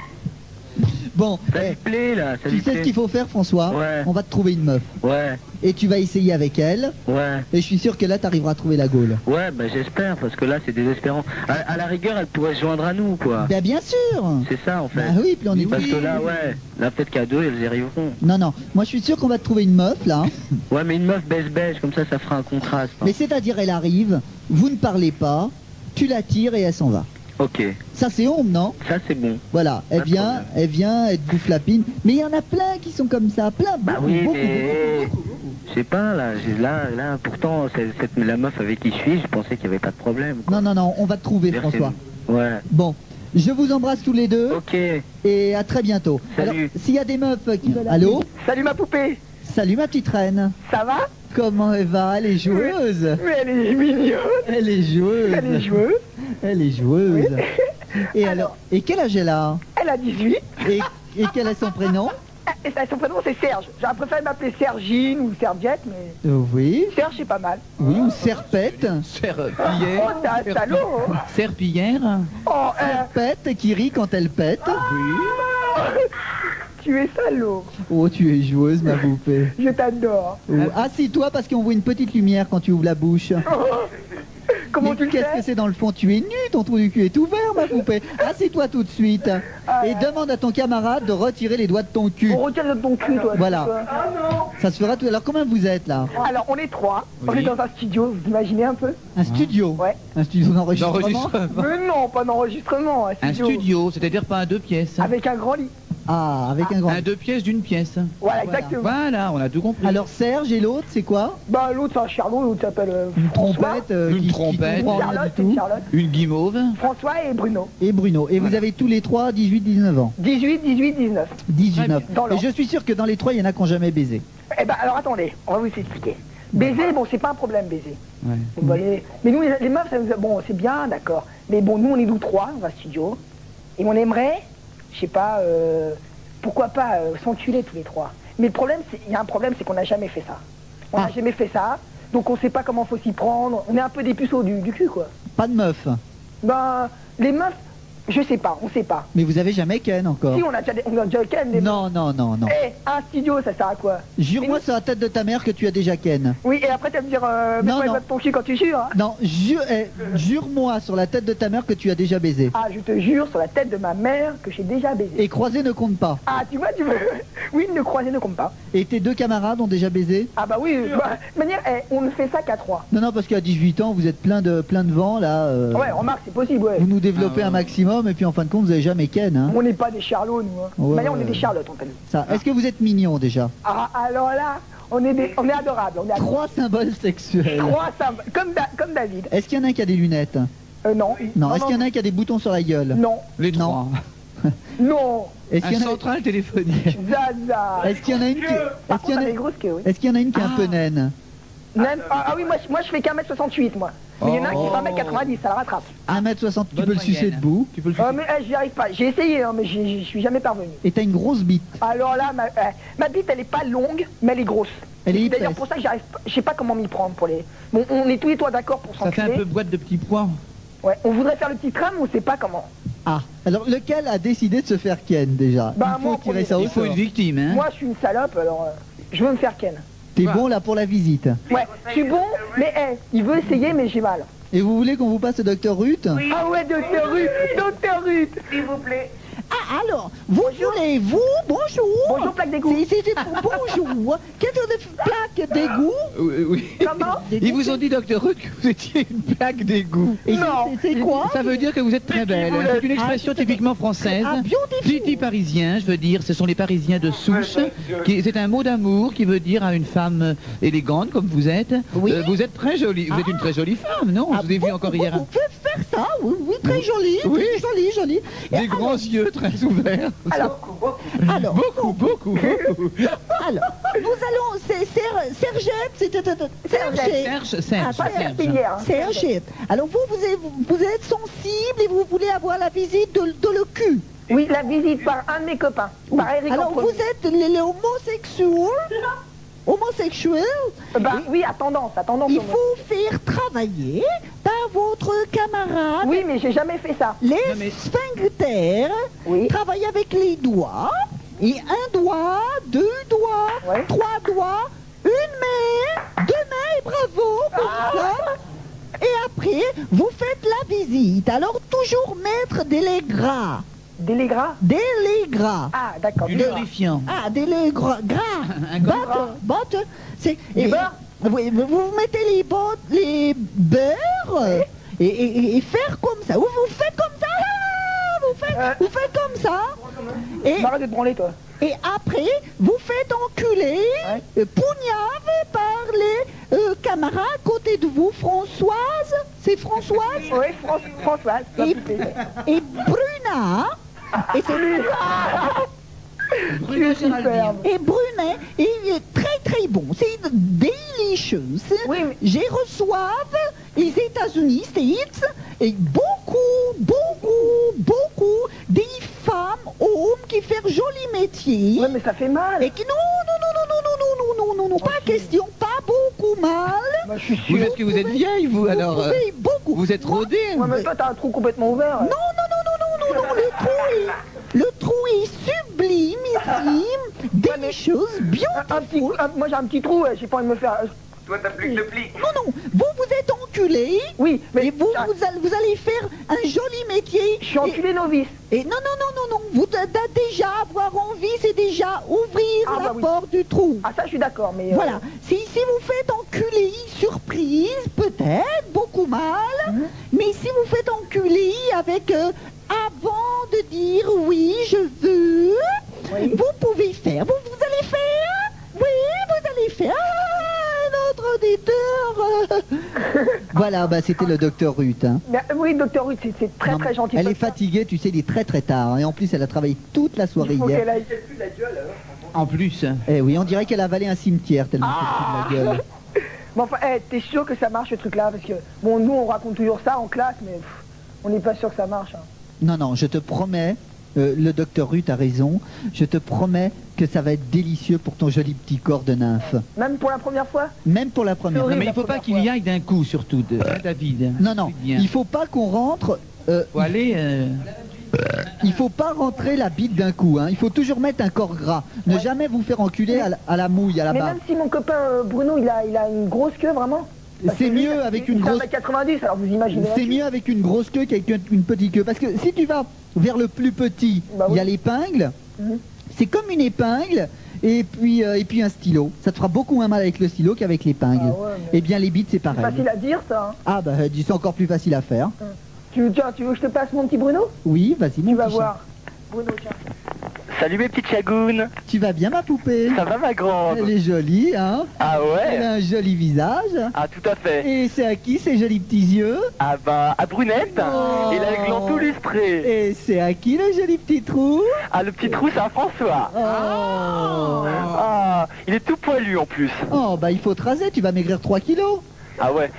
Speaker 1: Bon,
Speaker 7: Ça
Speaker 1: eh,
Speaker 7: lui plaît là, ça
Speaker 1: tu
Speaker 7: lui
Speaker 1: sais ce
Speaker 7: plaît.
Speaker 1: qu'il faut faire, François?
Speaker 7: Ouais.
Speaker 1: On va te trouver une meuf.
Speaker 7: Ouais,
Speaker 1: Et tu vas essayer avec elle.
Speaker 7: ouais.
Speaker 1: Et je suis sûr que là, tu arriveras à trouver la Gaule.
Speaker 7: Ouais, bah j'espère, parce que là c'est désespérant. À, à la rigueur, elle pourrait se joindre à nous, quoi.
Speaker 1: Ben bien sûr.
Speaker 7: C'est ça en fait.
Speaker 1: Bah oui, puis on est...
Speaker 7: Parce que là, ouais, là peut-être qu'à deux, elles y arriveront.
Speaker 1: Non, non, moi je suis sûr qu'on va te trouver une meuf là.
Speaker 7: Ouais, mais une meuf beige-beige, comme ça, ça fera un contraste. hein.
Speaker 1: Mais c'est-à-dire, elle arrive, vous ne parlez pas, tu la tires et elle s'en va.
Speaker 7: Ok,
Speaker 1: Ça c'est honte, non?
Speaker 7: ça c'est bon.
Speaker 1: Voilà, elle
Speaker 7: Pas de
Speaker 1: vient,
Speaker 7: problème.
Speaker 1: elle vient, elle te bouffe la pine. Mais il y en a plein qui sont comme ça, plein,
Speaker 7: Bah
Speaker 1: beaucoup,
Speaker 7: oui,
Speaker 1: beaucoup,
Speaker 7: mais
Speaker 1: beaucoup, beaucoup, beaucoup.
Speaker 7: je sais pas, là, j'ai- là, là, pourtant, c'est- cette, la meuf avec qui je suis, je pensais qu'il n'y avait pas de problème. quoi.
Speaker 1: Non, non, non, on va te trouver,
Speaker 7: C'est-à-dire,
Speaker 1: François.
Speaker 7: c'est- Ouais,
Speaker 1: Bon, je vous embrasse tous les deux
Speaker 7: ok.
Speaker 1: et à très bientôt.
Speaker 7: Salut.
Speaker 1: Alors, s'il y a des meufs qui veulent... Allô?
Speaker 8: Salut ma poupée,
Speaker 1: Salut ma petite reine.
Speaker 8: ça va?
Speaker 1: Comment elle va? Elle est joueuse.
Speaker 8: Mais elle est mignonne,
Speaker 1: Elle est joueuse.
Speaker 8: elle est joueuse,
Speaker 1: Elle est joueuse. Et alors, et quel âge elle a?
Speaker 8: elle a dix-huit,
Speaker 1: Et, et quel est son prénom?
Speaker 8: et ça, son prénom c'est Serge. J'aurais préféré m'appeler Sergine ou Sergiette, mais
Speaker 1: Euh, Oui,
Speaker 8: Serge c'est pas mal.
Speaker 1: oui, ou Serpette.
Speaker 8: Oh
Speaker 4: Serpillière.
Speaker 8: t'es un salaud hein.
Speaker 4: Serpillière.
Speaker 8: Oh, euh,
Speaker 1: Serpette qui rit quand elle pète.
Speaker 8: tu es salaud,
Speaker 1: Oh, tu es joueuse, ma poupée.
Speaker 8: je t'adore.
Speaker 1: Oh, assis-toi parce qu'on voit une petite lumière quand tu ouvres la bouche.
Speaker 8: Comment
Speaker 1: Mais
Speaker 8: tu le
Speaker 1: qu'est-ce que
Speaker 8: sais?
Speaker 1: c'est dans le fond? Tu es nu, ton trou du cul est ouvert, ma poupée. Assis-toi tout de suite.
Speaker 8: Ah,
Speaker 1: Et demande à ton camarade de retirer les doigts de ton cul.
Speaker 8: On retient de ton cul toi.
Speaker 1: Voilà.
Speaker 8: toi.
Speaker 1: Ça se fera tout. Alors, combien vous êtes là?
Speaker 8: Alors on est trois, on
Speaker 4: Oui.
Speaker 8: est dans un studio, vous imaginez un peu?
Speaker 1: Un studio?
Speaker 8: Ouais.
Speaker 1: Un studio d'enregistrement?
Speaker 4: D'enregistrement.
Speaker 8: Mais non, pas d'enregistrement, un
Speaker 4: Un
Speaker 8: studio.
Speaker 4: studio, c'est-à-dire pas à deux pièces.
Speaker 8: Avec un grand lit.
Speaker 1: Ah, avec un grand.
Speaker 4: Un deux pièces d'une pièce.
Speaker 8: Voilà, exactement.
Speaker 4: Voilà, on a tout compris.
Speaker 1: Alors Serge et l'autre, c'est quoi?
Speaker 8: Bah, l'autre, c'est un Charlot, l'autre s'appelle euh,
Speaker 1: Une
Speaker 8: François.
Speaker 1: trompette euh,
Speaker 4: Une
Speaker 1: qui, qui
Speaker 4: trompette.
Speaker 1: comprend rien
Speaker 8: Charlotte,
Speaker 1: du
Speaker 8: c'est
Speaker 1: tout.
Speaker 8: Charlotte.
Speaker 4: Une guimauve.
Speaker 8: François et Bruno.
Speaker 1: Et Bruno. Et vous avez tous les trois dix-huit dix-neuf ans.
Speaker 8: dix-huit, dix-huit, dix-neuf.
Speaker 1: dix-neuf.
Speaker 8: Dans
Speaker 1: Et
Speaker 8: l'ordre.
Speaker 1: je suis sûr que dans les trois, il y en a qui n'ont jamais baisé.
Speaker 8: Eh ben, alors attendez, on va vous expliquer. Baiser, bon, c'est pas un problème, baiser.
Speaker 4: Ouais.
Speaker 8: On va les- Mais nous, les, les meufs, ça nous a- bon, c'est bien, d'accord. Mais bon, nous, on est nous trois, dans un studio. Et on aimerait, je sais pas, euh, pourquoi pas euh, s'enculer tous les trois. Mais le problème, c'est- il y a un problème, c'est qu'on n'a jamais fait ça. On n'a
Speaker 1: Ah.
Speaker 8: jamais fait ça, donc on sait pas comment faut s'y prendre. On est un peu des puceaux du, du cul, quoi.
Speaker 1: Pas de meuf.
Speaker 8: Ben, les meufs, je sais pas, on sait pas.
Speaker 1: Mais vous avez jamais Ken encore.
Speaker 8: Si, on a déjà, des- on a déjà Ken, des
Speaker 1: Non, non, non, non.
Speaker 8: Eh, un studio, ça sert à quoi?
Speaker 1: Jure-moi sur la tête de ta mère que tu as déjà Ken.
Speaker 8: Oui, et après, tu vas me dire, euh,
Speaker 1: Non,
Speaker 8: mets-toi
Speaker 1: non.
Speaker 8: les doigts de ton cul quand tu jures, hein.
Speaker 1: Non, jure, eh, jure-moi sur la tête de ta mère que tu as déjà baisé.
Speaker 8: Ah, je te jure sur la tête de ma mère que j'ai déjà baisé.
Speaker 1: Et croisé ne compte pas.
Speaker 8: Ah, tu vois, tu veux... Oui, ne croiser ne compte pas.
Speaker 1: Et tes deux camarades ont déjà baisé?
Speaker 8: Ah bah oui, bah, de manière, eh, on ne fait ça qu'à trois.
Speaker 1: Non, non, parce qu'à dix-huit ans, vous êtes plein de, plein de vent, là. euh,
Speaker 8: Ouais, remarque, c'est possible, ouais.
Speaker 1: Vous nous développez
Speaker 4: Ah, ouais.
Speaker 1: un maximum, et puis en fin de compte, vous n'avez jamais Ken. Hein.
Speaker 8: On n'est pas des charlots, nous. Hein.
Speaker 1: Ouais,
Speaker 8: de manière, on
Speaker 1: ouais.
Speaker 8: est des charlottes, on dit.
Speaker 1: Ça. Est-ce que vous êtes mignon déjà?
Speaker 8: Ah, alors là, on est, des... on est adorables. On est adorables.
Speaker 1: Trois symboles sexuels.
Speaker 8: Trois symboles, comme, Da- comme David.
Speaker 1: Est-ce qu'il y en a un qui a des lunettes?
Speaker 8: Euh, non.
Speaker 1: Non. Est-ce qu'il y en a un qui a des boutons sur la gueule?
Speaker 8: Non,
Speaker 4: Les
Speaker 1: Non.
Speaker 4: trois.
Speaker 8: non,
Speaker 1: Est-ce
Speaker 4: Un
Speaker 1: qu'il y en a...
Speaker 4: central téléphonique.
Speaker 8: Zaza.
Speaker 1: Est-ce qu'il y en a une qui...
Speaker 8: Par
Speaker 1: Est-ce qu'il y
Speaker 8: contre,
Speaker 1: en
Speaker 8: on a
Speaker 1: a...
Speaker 8: des grosses queues, oui.
Speaker 1: Est-ce qu'il y en a une qui est un peu naine?
Speaker 8: Même- ah, ah oui, moi, je- moi je fais qu'un mètre soixante-huit, moi. Mais il y en a un qui fait un mètre quatre-vingt-dix, ça la rattrape.
Speaker 1: un mètre soixante, tu
Speaker 4: Bonne
Speaker 1: peux le sucer
Speaker 4: moyenne.
Speaker 1: debout.
Speaker 4: Tu peux le
Speaker 8: Euh, mais eh, j'y arrive pas. J'ai essayé, hein, mais j'y j'y suis jamais parvenu.
Speaker 1: Et t'as une grosse bite.
Speaker 8: Alors là, ma, eh, ma bite, elle est pas longue, mais elle est grosse.
Speaker 1: Elle est
Speaker 8: C'est D'ailleurs,
Speaker 1: épaisse.
Speaker 8: pour ça que j'arrive pas, je sais pas comment m'y prendre pour les. Bon, on est tous les trois d'accord pour
Speaker 4: Ça fait un
Speaker 8: s'enculer.
Speaker 4: peu boîte de petits pois.
Speaker 8: Ouais, on voudrait faire le petit tram, on sait pas comment.
Speaker 1: Ah, alors lequel a décidé de se faire Ken déjà?
Speaker 8: Bah,
Speaker 1: Il
Speaker 8: moi,
Speaker 1: faut
Speaker 8: en
Speaker 1: tirer
Speaker 8: premier.
Speaker 1: ça au
Speaker 4: Il faut
Speaker 1: sort.
Speaker 4: une victime, hein.
Speaker 8: Moi, je suis une salope, alors euh, je veux me faire ken.
Speaker 1: T'es bon là pour la visite.
Speaker 8: Ouais, je suis bon, mais eh, il veut essayer, mais j'ai mal.
Speaker 1: Et vous voulez qu'on vous passe le docteur Ruth?
Speaker 8: Ah ouais, docteur Ruth, docteur Ruth, s'il vous plaît.
Speaker 1: Ah, alors, vous voulez, vous, bonjour.
Speaker 8: Bonjour, plaque d'égout.
Speaker 1: C'est- c'est- c'est- bonjour. Quelle sorte de plaque d'égout?
Speaker 4: Oui, oui.
Speaker 8: Comment
Speaker 4: Ils vous ont dit, docteur Ruth, que vous étiez une plaque d'égout.
Speaker 1: Et
Speaker 8: Non.
Speaker 1: c'est- c'est quoi?
Speaker 4: Ça veut dire que vous êtes très belle. C'est une expression typiquement française.
Speaker 1: Ah, beautiful.
Speaker 4: Titi parisien, je veux dire, ce sont les Parisiens de souche. qui- C'est un mot d'amour qui veut dire à une femme élégante comme vous êtes.
Speaker 1: Oui.
Speaker 4: euh, vous êtes très jolie. Vous êtes une très jolie femme, non
Speaker 1: Ah,
Speaker 4: Je vous ai vu
Speaker 1: vous-
Speaker 4: encore
Speaker 1: vous-
Speaker 4: hier.
Speaker 1: Vous pouvez faire ça, oui, oui, très joli,
Speaker 4: Oui.
Speaker 1: très joli, joli. Et
Speaker 4: Des grands yeux très ouverts.
Speaker 8: Alors,
Speaker 1: alors,
Speaker 4: Beaucoup, beaucoup, beaucoup.
Speaker 1: alors, nous allons, c'est Ser- Sergette, c'est Serge.
Speaker 4: Serge, Serge,
Speaker 8: pas la
Speaker 4: Serge.
Speaker 8: pilière. Hein.
Speaker 1: Serge. Alors vous, vous êtes, vous êtes sensible et vous voulez avoir la visite de, de le cul.
Speaker 8: Oui, la visite par un de mes copains, par Eric
Speaker 1: Alors
Speaker 8: Antoine.
Speaker 1: vous êtes les, les homosexuels, homosexuels.
Speaker 8: Euh, bah, oui, à tendance, à tendance.
Speaker 1: Il
Speaker 8: au-
Speaker 1: faut faire travailler par votre camarade
Speaker 8: Oui, mais j'ai jamais fait ça.
Speaker 1: les
Speaker 4: Non, mais-
Speaker 1: sphincters.
Speaker 8: Oui.
Speaker 1: Travaille avec les doigts. Et un doigt, deux doigts,
Speaker 8: Ouais.
Speaker 1: trois doigts, une main, deux mains et bravo pour
Speaker 8: Ah.
Speaker 1: ça. Et après, vous faites la visite. Alors toujours mettre des laits gras.
Speaker 8: Des laits gras.
Speaker 1: Des laits gras.
Speaker 8: Ah, d'accord.
Speaker 4: Du
Speaker 8: des laits gras.
Speaker 4: lubrifiant.
Speaker 1: Ah, des laits gras. gras.
Speaker 4: Un gras.
Speaker 1: Butter, butter. C'est,
Speaker 8: Du
Speaker 1: et-
Speaker 8: beurre.
Speaker 1: Oui, vous vous mettez les, bot- les beurres euh, et, et- et faire comme ça. Vous, vous faites comme ça. ah, Vous faites,
Speaker 8: Euh.
Speaker 1: vous faites comme ça. Et,
Speaker 8: Arrête de te branler, toi.
Speaker 1: et après, vous faites enculer,
Speaker 8: Ouais.
Speaker 1: euh, poignave par les euh, camarades à côté de vous. Françoise, c'est Françoise
Speaker 8: Oui, Fran- Françoise. ça
Speaker 1: et,
Speaker 8: me fait plaisir.
Speaker 1: et Bruna. Et c'est
Speaker 8: Tu es superbe.
Speaker 1: Et Brunet, il est très très bon. C'est délicieux.
Speaker 8: Oui, mais-
Speaker 1: J'ai reçoive les États-Unis, States, et beaucoup, beaucoup, beaucoup des femmes, hommes qui font joli métier.
Speaker 8: Ouais, mais ça fait mal.
Speaker 1: Et qui non, non, non, non, non, non, non, non, non, non, non, pas question, pas beaucoup mal.
Speaker 8: Moi, je suis
Speaker 4: Vous
Speaker 8: sûr.
Speaker 4: êtes que vous êtes vieille, vous, alors.
Speaker 1: Vous
Speaker 4: euh,
Speaker 1: pouvez beaucoup.
Speaker 4: Vous êtes
Speaker 1: Moi,
Speaker 4: rodée.
Speaker 8: Ouais, mais toi, t'as un trou complètement ouvert.
Speaker 1: Non, non, non, non, non, non, non, le trou est, le trou est sublimissime, délicieuse, bien.
Speaker 8: Un, un petit, un- moi, j'ai un petit trou, ouais, j'ai pas envie de me faire.
Speaker 9: Toi, t'as plus que le pli.
Speaker 1: Non, non, vous, vous êtes enculé.
Speaker 8: Oui, mais
Speaker 1: Et vous,
Speaker 8: ça-
Speaker 1: vous allez, vous allez faire un joli métier.
Speaker 8: je suis enculé novice.
Speaker 1: Et, et non, non, non, non, non. Vous da- da- déjà avoir envie, c'est déjà ouvrir
Speaker 8: Ah,
Speaker 1: la
Speaker 8: bah oui.
Speaker 1: porte du trou.
Speaker 8: Ah, ça, je suis d'accord, mais. euh,
Speaker 1: Voilà. Si, si vous faites enculer surprise, peut-être beaucoup mal.
Speaker 8: Mhm.
Speaker 1: Mais si vous faites enculer avec euh, avant de dire oui, je veux,
Speaker 8: Oui.
Speaker 1: Vous pouvez faire, vous, vous allez faire, oui, vous allez faire, ah, notre auditeur. euh. Voilà, bah, c'était le docteur Ruth. Hein.
Speaker 8: Mais, euh, oui, docteur Ruth, c'est- c'est très
Speaker 1: Non,
Speaker 8: très gentil.
Speaker 1: Elle est
Speaker 8: comme ça.
Speaker 1: fatiguée, tu sais, il est très très tard. hein, Et en plus, elle a travaillé toute la soirée
Speaker 8: Il faut
Speaker 1: hier.
Speaker 8: qu'elle aille.
Speaker 4: En plus.
Speaker 1: Eh oui, on dirait qu'elle a avalé un cimetière tellement
Speaker 8: Ah.
Speaker 1: c'est de la gueule.
Speaker 8: Mais enfin, eh, t'es sûr que ça marche ce truc-là? Parce que, bon, nous on raconte toujours ça en classe, mais pff, on n'est pas sûr que ça marche. hein.
Speaker 1: Non, non, je te promets, euh, le docteur Ruth a raison, je te promets que ça va être délicieux pour ton joli petit corps de nymphe.
Speaker 8: Même pour la première fois?
Speaker 1: Même pour la première
Speaker 8: C'est
Speaker 1: fois.
Speaker 4: Non, mais il
Speaker 8: la
Speaker 4: faut pas
Speaker 8: première
Speaker 4: qu'il
Speaker 8: fois.
Speaker 4: y aille d'un coup, surtout, de, hein, David.
Speaker 1: Non, non,
Speaker 4: C'est bien.
Speaker 1: il faut pas qu'on rentre... euh,
Speaker 4: Faut aller... euh,
Speaker 1: il faut pas rentrer la bite d'un coup, hein. Il faut toujours mettre un corps gras. Ne jamais vous faire enculer à la, à la mouille, à la
Speaker 8: Mais
Speaker 1: barbe.
Speaker 8: même si mon copain euh, Bruno, il a, il a une grosse queue, vraiment. Parce
Speaker 1: C'est
Speaker 8: que lui,
Speaker 1: mieux
Speaker 8: il-
Speaker 1: avec
Speaker 8: il
Speaker 1: une
Speaker 8: fait
Speaker 1: grosse...
Speaker 8: un mètre quatre-vingt-dix, alors vous imaginez.
Speaker 1: C'est mieux avec une grosse queue qu'avec une, une petite queue. Parce que si tu vas vers le plus petit,
Speaker 8: Bah
Speaker 1: il y a
Speaker 8: oui.
Speaker 1: l'épingle.
Speaker 8: Mhm.
Speaker 1: C'est comme une épingle et puis, euh, et puis un stylo. Ça te fera beaucoup moins mal avec le stylo qu'avec l'épingle.
Speaker 8: Ah ouais, mais-
Speaker 1: Eh bien, les bites, c'est
Speaker 8: C'est
Speaker 1: pareil.
Speaker 8: facile à dire, ça. hein.
Speaker 1: Ah bah, dis, c'est encore plus facile à faire.
Speaker 8: Tu, tiens, tu veux que je te passe mon petit Bruno?
Speaker 1: Oui, vas-y, mon
Speaker 8: Tu vas
Speaker 1: petit chat.
Speaker 8: voir. Bruno, tiens.
Speaker 3: Salut mes petites chagounes.
Speaker 1: Tu vas bien, ma poupée?
Speaker 3: Ça va ma grande?
Speaker 1: Elle est jolie, hein?
Speaker 3: Ah
Speaker 1: Elle
Speaker 3: ouais?
Speaker 1: a un joli visage.
Speaker 3: Ah tout à fait.
Speaker 1: Et c'est à qui ces jolis petits yeux?
Speaker 3: Ah bah à Brunette.
Speaker 1: Oh.
Speaker 3: Il a les glands tout lustrés.
Speaker 1: Et c'est à qui le joli petit trou?
Speaker 3: Ah le petit trou c'est à François.
Speaker 1: Oh.
Speaker 3: Ah il est tout poilu en plus.
Speaker 1: Oh, bah il faut te raser, tu vas maigrir trois kilos.
Speaker 3: Ah ouais.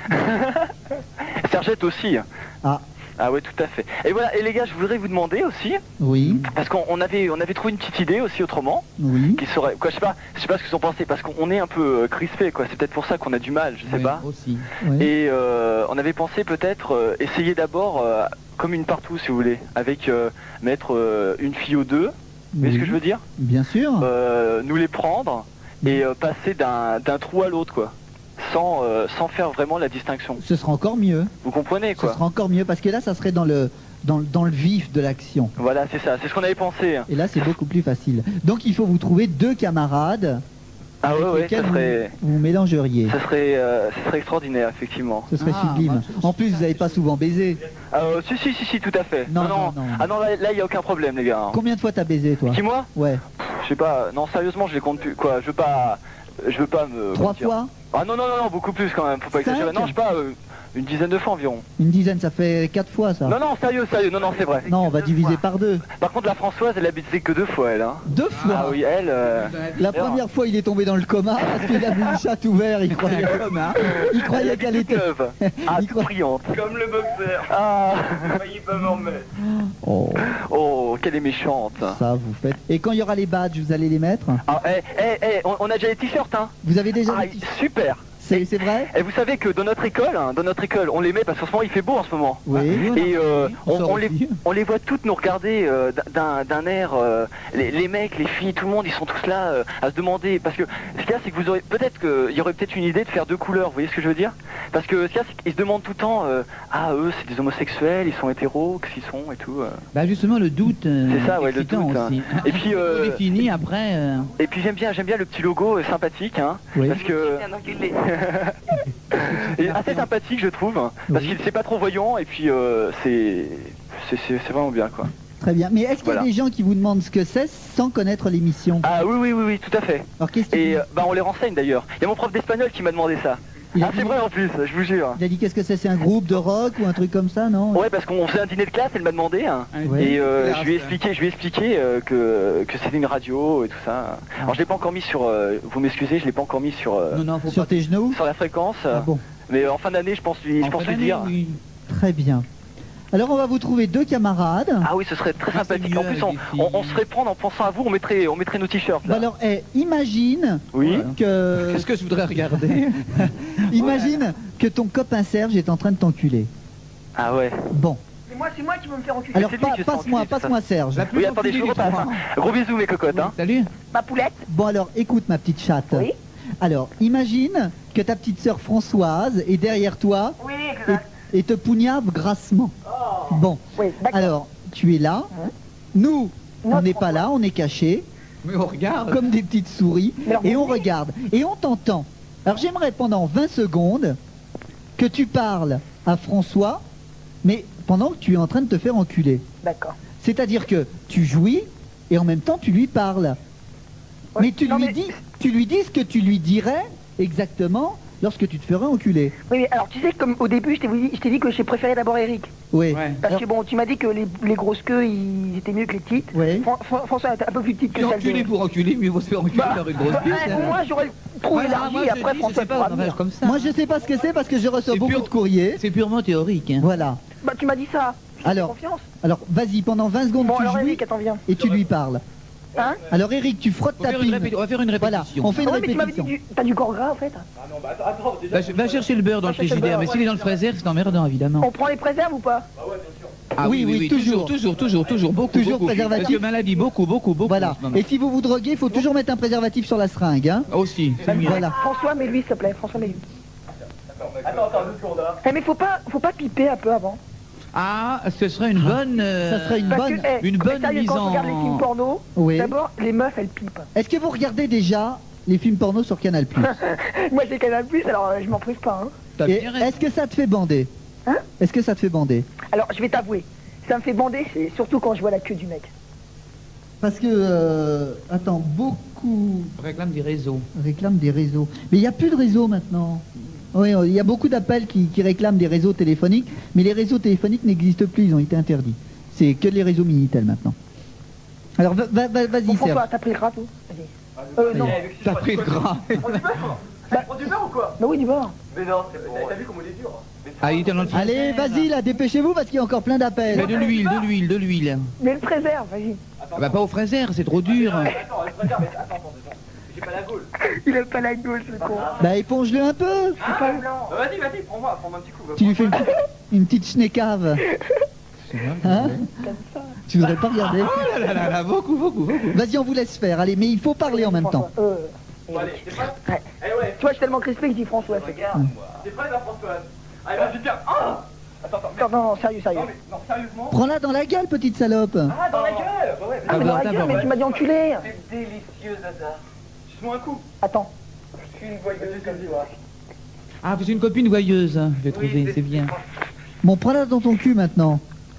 Speaker 3: Sergette aussi.
Speaker 1: Ah,
Speaker 3: Ah ouais tout à fait. Et voilà, et les gars, je voudrais vous demander aussi,
Speaker 1: oui,
Speaker 3: parce qu'on on avait, on avait trouvé une petite idée aussi autrement,
Speaker 1: oui.
Speaker 3: qui serait, quoi, je sais pas, je sais pas ce que vous en pensez, parce qu'on est un peu euh, crispé, quoi. C'est peut-être pour ça qu'on a du mal, je sais
Speaker 4: oui,
Speaker 3: pas.
Speaker 4: Aussi.
Speaker 1: oui.
Speaker 3: Et euh, on avait pensé peut-être euh, essayer d'abord euh, comme une partout, si vous voulez, avec euh, mettre euh, une fille ou deux. Vous voyez ce que
Speaker 1: Oui.
Speaker 3: je veux dire?
Speaker 1: Bien sûr.
Speaker 3: Euh, Nous les prendre et euh, passer d'un d'un trou à l'autre, quoi. Sans, euh, sans faire vraiment la distinction.
Speaker 1: Ce sera encore mieux.
Speaker 3: Vous comprenez,
Speaker 1: Ce
Speaker 3: quoi?
Speaker 1: sera encore mieux parce que là, ça serait dans le, dans, le- dans le vif de l'action.
Speaker 3: Voilà, c'est ça, c'est ce qu'on avait pensé.
Speaker 1: Et là, c'est beaucoup plus facile. Donc, il faut vous trouver deux camarades
Speaker 3: Ah ouais,
Speaker 1: avec
Speaker 3: ouais,
Speaker 1: lesquels
Speaker 3: ça serait...
Speaker 1: vous, vous mélangeriez.
Speaker 3: Ça serait, euh, ça serait extraordinaire, effectivement.
Speaker 1: Ce serait
Speaker 4: Ah,
Speaker 1: sublime.
Speaker 4: bah,
Speaker 1: En plus, vous n'avez pas souvent baisé.
Speaker 3: Euh, si, si, si, si, tout à fait.
Speaker 1: Non, non, non.
Speaker 3: Ah non, là, il n'y a aucun problème, les gars. hein.
Speaker 1: Combien de fois t'as baisé, toi?
Speaker 3: Qui, moi?
Speaker 1: Ouais.
Speaker 3: Je sais pas, non, sérieusement, je les compte plus. Quoi, je veux pas... Je veux pas me...
Speaker 1: Trois
Speaker 3: comment dire.
Speaker 1: fois?
Speaker 3: Ah non, non, non, non, beaucoup plus quand même, faut pas
Speaker 1: Cinq
Speaker 3: exagérer. Non, je sais pas, euh, une dizaine de fois environ.
Speaker 1: Une dizaine, ça fait quatre fois, ça.
Speaker 3: Non, non, sérieux, sérieux, non, non, c'est vrai.
Speaker 1: Non, on va diviser par deux.
Speaker 3: Par contre, la Françoise, elle a baisé que deux fois, elle. Hein.
Speaker 1: Deux fois.
Speaker 3: Ah oui, elle... euh,
Speaker 1: La première fois, il est tombé dans le coma parce qu'il a vu une chatte ouverte. Il croyait, il croyait qu'elle était.
Speaker 3: fleuve. Ah,
Speaker 1: Il croit-
Speaker 3: brillante.
Speaker 9: Comme le boxeur.
Speaker 3: Ah,
Speaker 9: Failli pas m'en remettre.
Speaker 1: Oh,
Speaker 3: oh, qu'elle est méchante.
Speaker 1: ça vous faites. Et quand il y aura les badges, vous allez les mettre?
Speaker 3: Ah, eh, eh, eh, on, on a déjà les t-shirts, hein.
Speaker 1: Vous avez déjà
Speaker 3: Ah,
Speaker 1: les t-
Speaker 3: super.
Speaker 1: C'est c'est vrai?
Speaker 3: Et vous savez que dans notre école, hein, dans notre école, on les met parce qu'en ce moment il fait beau en ce moment.
Speaker 1: Oui.
Speaker 3: Et euh,
Speaker 1: On
Speaker 3: on,
Speaker 1: sort
Speaker 3: on les,
Speaker 1: aussi.
Speaker 3: on les voit toutes nous regarder euh, d'un d'un air, euh, les, les mecs, les filles, tout le monde, ils sont tous là euh, à se demander. Parce que ce qu'il y a, c'est que vous aurez peut-être qu'il y aurait peut-être une idée de faire deux couleurs. Vous voyez ce que je veux dire? Parce que ce qu'il y a, c'est qu'ils se demandent tout le temps, euh, ah eux, c'est des homosexuels, ils sont hétéros, qu'est-ce qu'ils sont et tout. euh.
Speaker 4: Bah justement, le doute. euh,
Speaker 3: C'est ça, ouais, le
Speaker 4: excitant
Speaker 3: doute, hein.
Speaker 4: aussi.
Speaker 3: Et puis, euh,
Speaker 4: Tout défini après. euh,
Speaker 3: Et puis j'aime bien, j'aime bien le petit logo euh, sympathique, hein,
Speaker 1: Oui.
Speaker 3: parce que et assez sympathique, je trouve, hein, parce
Speaker 1: Oui.
Speaker 3: qu'il c'est pas trop voyant et puis euh, c'est c'est c'est c'est vraiment bien, quoi.
Speaker 1: Très bien. Mais est-ce qu'il y a
Speaker 3: Voilà.
Speaker 1: des gens qui vous demandent ce que c'est sans connaître l'émission?
Speaker 3: Ah oui, oui, oui, oui, tout à fait.
Speaker 1: Alors qu'est-ce qu'il
Speaker 3: Et
Speaker 1: dit?
Speaker 3: euh, bah on les renseigne d'ailleurs. Il y a mon prof d'espagnol qui m'a demandé ça.
Speaker 1: Il a
Speaker 3: Ah
Speaker 1: dit-
Speaker 3: c'est vrai en plus, je vous jure.
Speaker 1: Il a dit qu'est-ce que c'est? C'est un groupe de rock ou un truc comme ça, non?
Speaker 3: Ouais, parce qu'on faisait un dîner de classe, elle m'a demandé, hein,
Speaker 1: Ouais.
Speaker 3: et euh,
Speaker 4: Classe.
Speaker 3: je lui ai expliqué, je lui ai expliqué euh, que que c'était une radio et tout ça. Alors je l'ai pas encore mis sur, euh, vous m'excusez, je l'ai pas encore mis sur euh,
Speaker 4: Non, non, faut
Speaker 1: Sur
Speaker 4: pas.
Speaker 1: tes genoux?
Speaker 3: sur la fréquence,
Speaker 1: Ah bon,
Speaker 3: mais en fin d'année, je pense lui, je
Speaker 4: En
Speaker 3: pense
Speaker 4: fin
Speaker 3: lui
Speaker 4: d'année,
Speaker 3: dire.
Speaker 4: oui.
Speaker 1: très bien. Alors on va vous trouver deux camarades.
Speaker 3: Ah oui, ce serait très
Speaker 4: Ah, c'est
Speaker 3: sympathique.
Speaker 4: mieux
Speaker 3: En plus,
Speaker 4: avec
Speaker 3: on,
Speaker 4: des filles.
Speaker 3: on, on se ferait prendre en pensant à vous, on mettrait, on mettrait nos t-shirts
Speaker 1: Bah
Speaker 3: là.
Speaker 1: alors, eh, imagine
Speaker 3: Oui.
Speaker 4: Voilà.
Speaker 1: que
Speaker 4: Qu'est-ce que je voudrais regarder?
Speaker 1: imagine que ton copain Serge est en train de t'enculer.
Speaker 3: Ah ouais.
Speaker 1: Bon,
Speaker 8: C'est moi, c'est moi qui veux me faire enculer.
Speaker 1: alors
Speaker 3: c'est lui
Speaker 1: pa-
Speaker 3: qui se sent
Speaker 1: passe-moi,
Speaker 3: enculer, c'est ça.
Speaker 1: passe-moi Serge.
Speaker 4: La plus
Speaker 3: Oui, attendez, je vous
Speaker 4: enculée des
Speaker 3: repasse.
Speaker 4: trois.
Speaker 3: hein. Gros bisous mes cocottes. Hein.
Speaker 4: Salut.
Speaker 8: Ma poulette.
Speaker 1: Bon alors, écoute ma petite chatte.
Speaker 8: Oui.
Speaker 1: Alors, imagine que ta petite sœur Françoise est derrière toi
Speaker 8: Oui,
Speaker 1: et,
Speaker 8: exact.
Speaker 1: et te poignarde grassement. Bon,
Speaker 8: Oui, d'accord.
Speaker 1: alors, tu es là. Nous, on
Speaker 8: Notre
Speaker 1: n'est pas là, on est cachés,
Speaker 4: Mais on regarde.
Speaker 1: comme des petites souris,
Speaker 8: Mais alors,
Speaker 1: et
Speaker 8: vous
Speaker 1: on
Speaker 8: voyez.
Speaker 1: regarde. Et on t'entend. Alors, j'aimerais pendant vingt secondes que tu parles à François, mais pendant que tu es en train de te faire enculer.
Speaker 8: D'accord.
Speaker 1: C'est-à-dire que tu jouis et en même temps tu lui parles.
Speaker 8: Ouais,
Speaker 1: Mais tu
Speaker 8: non,
Speaker 1: lui
Speaker 8: mais-
Speaker 1: dis, tu lui dis ce que tu lui dirais exactement lorsque tu te ferais enculer.
Speaker 8: Oui, mais alors tu sais, comme au début, je t'ai dit, je t'ai dit que j'ai préféré d'abord Eric.
Speaker 1: Oui.
Speaker 4: Ouais.
Speaker 8: Parce que bon, tu m'as dit que les, les grosses queues, ils étaient mieux que les petites.
Speaker 1: Oui.
Speaker 8: Fran- Fran- François est un peu plus petite que
Speaker 4: Puis
Speaker 8: celle
Speaker 4: enculer
Speaker 8: de...
Speaker 4: pour enculer, mieux vaut se faire enculer
Speaker 8: Bah,
Speaker 4: par une grosse
Speaker 8: bah,
Speaker 4: bite.
Speaker 8: ouais,
Speaker 4: hein.
Speaker 8: moi, j'aurais le trou
Speaker 4: Voilà,
Speaker 8: élargi,
Speaker 4: moi,
Speaker 8: et
Speaker 4: je
Speaker 8: après,
Speaker 4: dis, je
Speaker 8: François
Speaker 4: sais pas,
Speaker 8: pourra
Speaker 4: on va
Speaker 8: venir.
Speaker 4: comme ça.
Speaker 1: Moi je sais pas ce que c'est parce que je reçois
Speaker 4: C'est
Speaker 1: beaucoup
Speaker 4: pur-
Speaker 1: de courriers.
Speaker 4: C'est purement théorique. Hein.
Speaker 1: Voilà.
Speaker 8: Bah, tu m'as dit ça. Je te fais
Speaker 1: Alors,
Speaker 8: confiance.
Speaker 1: alors vas-y, pendant vingt secondes
Speaker 8: Bon,
Speaker 1: tu
Speaker 8: alors
Speaker 1: jouis
Speaker 8: Eric, attends, viens.
Speaker 1: et tu lui parles.
Speaker 8: Hein?
Speaker 1: Alors Eric, tu frottes
Speaker 4: On va
Speaker 1: ta
Speaker 4: faire une
Speaker 1: pine.
Speaker 4: répé- on va faire une
Speaker 1: Voilà,
Speaker 4: répétition.
Speaker 1: on fait une
Speaker 8: Ah ouais, mais tu m'avais dit
Speaker 1: répétition.
Speaker 8: du... T'as du corps gras, en fait.
Speaker 4: Va, va chercher le beurre dans le
Speaker 8: Va chercher le
Speaker 4: frigidaire,
Speaker 8: beurre,
Speaker 4: mais s'il est dans le fraisière, c'est emmerdant, évidemment.
Speaker 8: On prend les préserves ou pas?
Speaker 4: Ah
Speaker 1: Oui, oui, toujours.
Speaker 4: toujours, toujours, toujours, beaucoup,
Speaker 1: Toujours
Speaker 4: beaucoup.
Speaker 1: préservatif.
Speaker 4: Parce que maladie, beaucoup, beaucoup, beaucoup.
Speaker 1: Voilà.
Speaker 4: en ce moment.
Speaker 1: Et si vous vous droguez, il faut toujours mettre un préservatif sur la seringue. Hein.
Speaker 4: Aussi, c'est mieux.
Speaker 1: Voilà.
Speaker 8: François, mets-lui, s'il te plaît. François, mets-lui.
Speaker 9: Attends, attends, deux secondes là.
Speaker 8: Eh, mais faut pas, faut pas piper un peu avant.
Speaker 4: Ah, ce serait une bonne... euh,
Speaker 1: Ça serait une
Speaker 8: Parce
Speaker 1: bonne.
Speaker 8: que, eh,
Speaker 4: une
Speaker 8: mais
Speaker 4: bonne
Speaker 8: sérieux,
Speaker 4: mise
Speaker 8: quand on
Speaker 4: en-
Speaker 8: regarde les films porno,
Speaker 1: Oui.
Speaker 8: d'abord, les meufs, elles pipent.
Speaker 1: Est-ce que vous regardez déjà les films porno sur Canal+.
Speaker 8: Moi, j'ai Canal Plus, alors euh, je m'en prive pas. Hein.
Speaker 4: T'as
Speaker 1: Et
Speaker 4: bien raison.
Speaker 1: est-ce que ça te fait bander
Speaker 8: Hein?
Speaker 1: Est-ce que ça te fait bander
Speaker 8: Alors, je vais t'avouer, ça me fait bander, c'est surtout quand je vois la queue du mec.
Speaker 1: Parce que, euh, attends, beaucoup
Speaker 4: Réclame des réseaux.
Speaker 1: réclament des réseaux. Mais il n'y a plus de réseaux maintenant. Oui, il y a beaucoup d'appels qui, qui réclament des réseaux téléphoniques, mais les réseaux téléphoniques n'existent plus, ils ont été interdits. C'est que les réseaux Minitel maintenant. Alors, va- va- va- vas-y,
Speaker 8: Bon, François,
Speaker 1: Serge.
Speaker 8: t'as pris le gras, toi? Vas-y. Euh, non.
Speaker 4: T'as pris le gras.
Speaker 9: Prends du beurre ou quoi?
Speaker 8: Bah oui, du beurre.
Speaker 9: Mais non, c'est bon. T'as vu comment il est dur?
Speaker 4: Ah, il était dans le
Speaker 1: Allez, vas-y, là, dépêchez-vous parce qu'il y a encore plein
Speaker 4: Mais
Speaker 1: d'appels.
Speaker 4: de l'huile, de l'huile, de l'huile.
Speaker 8: Mais le préserve, vas-y.
Speaker 4: Ah bah pas au fraisière, c'est trop dur.
Speaker 9: Attends, je préfère, mais attends, attends, attends. J'ai pas la gaule.
Speaker 8: Il a pas la gueule, ce con.
Speaker 1: Bah, éponge-le un peu.
Speaker 9: Ah, pas blanc. Bah, vas-y, vas-y, prends-moi, prends-moi un petit coup. va.
Speaker 1: Tu lui fais une petite, une petite schneckave. Hein Tu voudrais pas regarder
Speaker 4: Oh là là là là, beaucoup, beaucoup, beaucoup.
Speaker 1: Vas-y, on vous laisse faire. Allez, mais il faut parler en même temps.
Speaker 8: François, Euh,
Speaker 9: Bon, allez, t'es prêt?
Speaker 8: ouais.
Speaker 9: Eh ouais.
Speaker 8: Tu vois, je suis tellement crispé que je dis François. c'est-
Speaker 9: Regarde-moi. T'es prêt, là, Françoise? Allez, vas-y, viens. Ah Attends, attends, mais...
Speaker 8: Non, non, non, sérieux, sérieux.
Speaker 9: Non, mais, non, sérieusement?
Speaker 1: Prends-la dans la gueule, petite salope.
Speaker 9: Ah, dans la gueule. Bah ouais,
Speaker 8: Ah, mais dans la gueule, mais tu m'as dit enculé.
Speaker 9: c'est délicieux, Zaza. Juste-moi un coup.
Speaker 8: Attends.
Speaker 9: Je suis une voyeuse comme toi.
Speaker 4: Ah, c'est une copine voyeuse, hein, je l'ai
Speaker 9: Oui,
Speaker 4: trouvé,
Speaker 9: c'est-
Speaker 4: c'est bien.
Speaker 1: Bon, prends-la dans ton cul maintenant.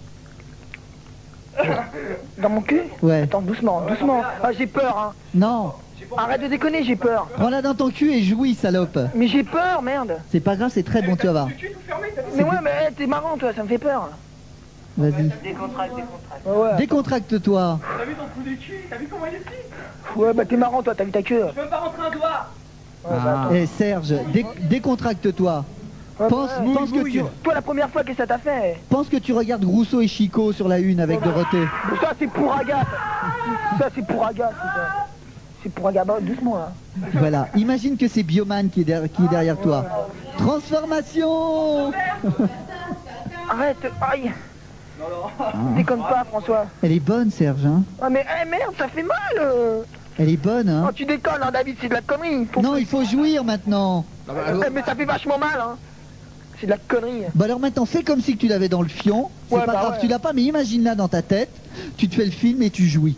Speaker 8: Dans mon cul?
Speaker 1: Ouais.
Speaker 8: Attends, doucement, doucement. Ah, j'ai peur, hein.
Speaker 1: Non,
Speaker 8: Arrête de déconner, j'ai peur.
Speaker 1: prends-la dans ton cul et jouis, salope.
Speaker 8: Mais j'ai peur, merde.
Speaker 1: C'est pas grave, c'est très bon, tu vas voir.
Speaker 9: Tu cul tout fermé, t'as vu?
Speaker 8: Mais ouais, mais eh, t'es marrant, toi, ça me fait peur.
Speaker 1: Vas-y.
Speaker 9: Décontracte, décontracte.
Speaker 8: Ouais, ouais.
Speaker 1: Décontracte-toi.
Speaker 9: T'as vu ton trou du cul? T'as vu comment il est petit?
Speaker 8: Ouais, bah t'es marrant, toi, t'as vu ta queue.
Speaker 9: Je peux même pas rentrer un doigt.
Speaker 8: Ouais, bah, attends.
Speaker 1: Eh Serge, dé- décontracte-toi.
Speaker 8: Ouais,
Speaker 1: Pense,
Speaker 8: ouais.
Speaker 1: pense, que tu,
Speaker 8: Toi, la première fois que ça t'a fait,
Speaker 1: pense que tu regardes Rousseau et Chico sur la une avec Dorothée.
Speaker 8: ça c'est pour Agathe. Ça c'est pour Agathe. ça. C'est pour Agathe. Bah, doucement, là.
Speaker 1: Voilà. Imagine que c'est Bioman qui est, der- qui est derrière toi. Transformation.
Speaker 8: Arrête, aïe. Déconne pas, François.
Speaker 1: Elle est bonne, Serge. Hein.
Speaker 8: Ah, mais eh, merde, ça fait mal. euh.
Speaker 1: Elle est bonne. Hein.
Speaker 8: Oh, tu déconnes, hein, David, c'est de la connerie. Faut-
Speaker 1: Non, il faut jouir maintenant.
Speaker 8: Eh, mais ça fait vachement mal, hein. C'est de la connerie.
Speaker 1: Bah alors maintenant, fais comme si que tu l'avais dans le fion. C'est
Speaker 8: Ouais,
Speaker 1: pas
Speaker 8: bah
Speaker 1: grave,
Speaker 8: ouais.
Speaker 1: tu l'as pas, mais imagine-la dans ta tête. Tu te fais le film et tu jouis.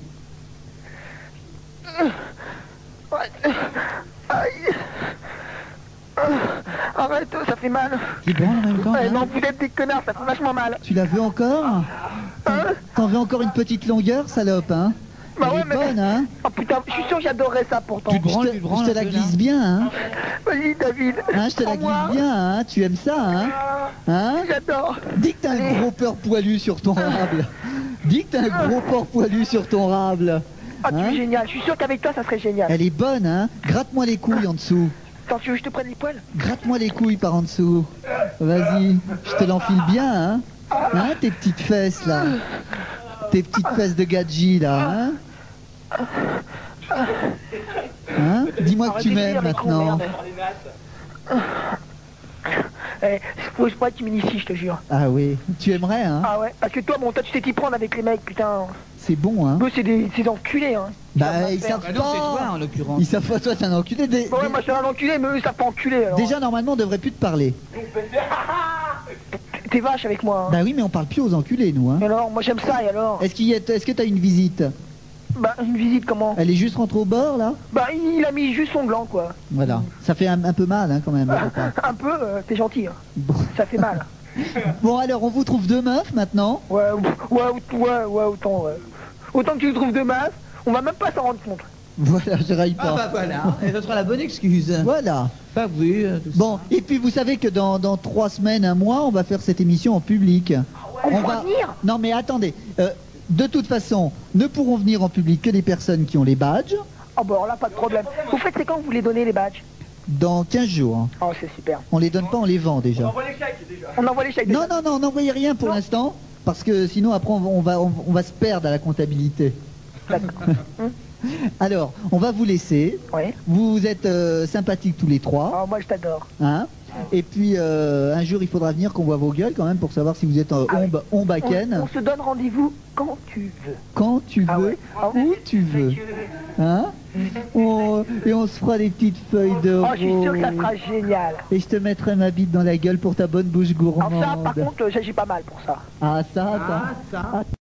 Speaker 8: Ouais. Aïe. Ah, Arrête, ça fait mal.
Speaker 4: Tu branles en même temps,
Speaker 8: Eh,
Speaker 4: hein
Speaker 8: non, vous êtes des connards, ça fait vachement mal.
Speaker 1: Tu la veux encore
Speaker 8: Hein?
Speaker 1: T'en veux encore une petite longueur, salope, hein
Speaker 8: Bah
Speaker 1: Elle
Speaker 8: ouais,
Speaker 1: est
Speaker 8: mais-
Speaker 1: bonne, hein
Speaker 8: Oh putain, je suis sûr que j'adorerais ça pourtant.
Speaker 4: Tu te branles,
Speaker 1: je te,
Speaker 4: tu te branles
Speaker 1: je te
Speaker 4: un
Speaker 1: la
Speaker 4: peu, là.
Speaker 1: glisse bien, hein
Speaker 8: Vas-y, David.
Speaker 1: Hein, je te la glisse
Speaker 8: Prends-moi.
Speaker 1: bien, hein Tu aimes ça, hein Hein
Speaker 8: J'adore.
Speaker 1: Dis que t'as un gros porc poilu sur ton rable. Dis que t'as un gros porc poilu sur ton rable.
Speaker 8: Ah, tu
Speaker 1: Hein
Speaker 8: es génial. Je suis sûr qu'avec toi, ça serait génial.
Speaker 1: Elle est bonne, hein Gratte-moi les couilles en dessous.
Speaker 8: Attends, tu veux que je te prenne les poils?
Speaker 1: Gratte-moi les couilles par en dessous. Vas-y, je te l'enfile bien, hein Hein, tes petites fesses, là. Tes petites fesses de gadji, là, hein Hein Dis-moi que
Speaker 8: Arrêtez
Speaker 1: tu
Speaker 8: de rire,
Speaker 1: m'aimes
Speaker 8: les cons,
Speaker 1: maintenant.
Speaker 8: merde. Eh, faut, faut pas que tu m'inities, je te jure.
Speaker 1: Ah oui, tu aimerais, hein
Speaker 8: Ah ouais, parce que toi, bon, toi, tu sais t'y prendre avec les mecs, putain.
Speaker 1: C'est bon, hein
Speaker 8: Eux, c'est des, c'est des enculés, hein.
Speaker 1: Bah, ils savent
Speaker 4: Bah non, c'est toi
Speaker 1: pas
Speaker 4: en l'occurrence.
Speaker 1: Ils savent pas, toi, t'es un enculé. Dé-
Speaker 8: Bon, ouais,
Speaker 1: dé-
Speaker 8: moi, je suis un enculé, mais eux, ils savent pas enculer, alors.
Speaker 1: Déjà, normalement, on devrait plus te parler.
Speaker 8: T'es vache avec moi, hein.
Speaker 1: Bah oui, mais on parle plus aux enculés, nous, hein
Speaker 8: Et alors, moi, j'aime ça, et alors?
Speaker 1: Est-ce qu'il y a- est-ce que t'as une visite?
Speaker 8: Bah, une visite, comment?
Speaker 1: Elle est juste rentrée au bord, là
Speaker 8: Bah, il a mis juste son gland, quoi.
Speaker 1: Voilà. Ça fait un, un peu mal, hein, quand même. le repas.
Speaker 8: Un peu, euh, t'es gentil, hein.
Speaker 1: Bon.
Speaker 8: Ça fait mal.
Speaker 1: Bon, alors, on vous trouve deux meufs, maintenant.
Speaker 8: Ouais, ou- ouais, ou- ouais, ouais, autant, ouais. Autant que tu le trouves de masse, On va même pas s'en rendre compte.
Speaker 1: Voilà, je raille pas.
Speaker 4: Ah bah voilà, et ce sera la bonne excuse.
Speaker 1: Voilà.
Speaker 4: Bah oui, euh, tout
Speaker 1: Bon, et puis vous savez que dans, dans trois semaines, un mois, on va faire cette émission en public.
Speaker 8: On va venir.
Speaker 1: Non mais attendez, euh, de toute façon, ne pourront venir en public que des personnes qui ont les badges
Speaker 8: Oh bah alors là, pas de problème. Vous faites, c'est quand vous les donnez les badges?
Speaker 1: dans quinze jours.
Speaker 8: Oh, c'est super.
Speaker 1: On les donne pas, on les vend déjà.
Speaker 9: On envoie les chèques déjà.
Speaker 8: On envoie les chèques.
Speaker 1: Non,
Speaker 8: déjà.
Speaker 1: non, non, n'envoyez rien pour
Speaker 8: Non.
Speaker 1: l'instant, parce que sinon après on va, on va, on va se perdre à la comptabilité. Alors, on va vous laisser.
Speaker 8: Oui.
Speaker 1: Vous êtes euh, sympathiques tous les trois.
Speaker 8: Oh, moi, je t'adore.
Speaker 1: Hein, et puis euh, un jour il faudra venir qu'on voit vos gueules quand même pour savoir si vous êtes euh,
Speaker 8: Ah oui.
Speaker 1: omb, ombaken.
Speaker 8: On, on se donne rendez-vous quand tu veux.
Speaker 1: Quand tu
Speaker 8: Ah
Speaker 1: veux,
Speaker 8: ouais. Ah
Speaker 1: où tu veux. Hein, On- et on se fera des petites feuilles de
Speaker 8: Oh, je suis sûr que ça
Speaker 1: rose.
Speaker 8: sera génial.
Speaker 1: Et je te mettrai ma bite dans la gueule pour ta bonne bouche
Speaker 8: Alors
Speaker 1: gourmande.
Speaker 8: ça, par contre, j'agis pas mal pour ça.
Speaker 1: Ah ça, ça.
Speaker 4: ça.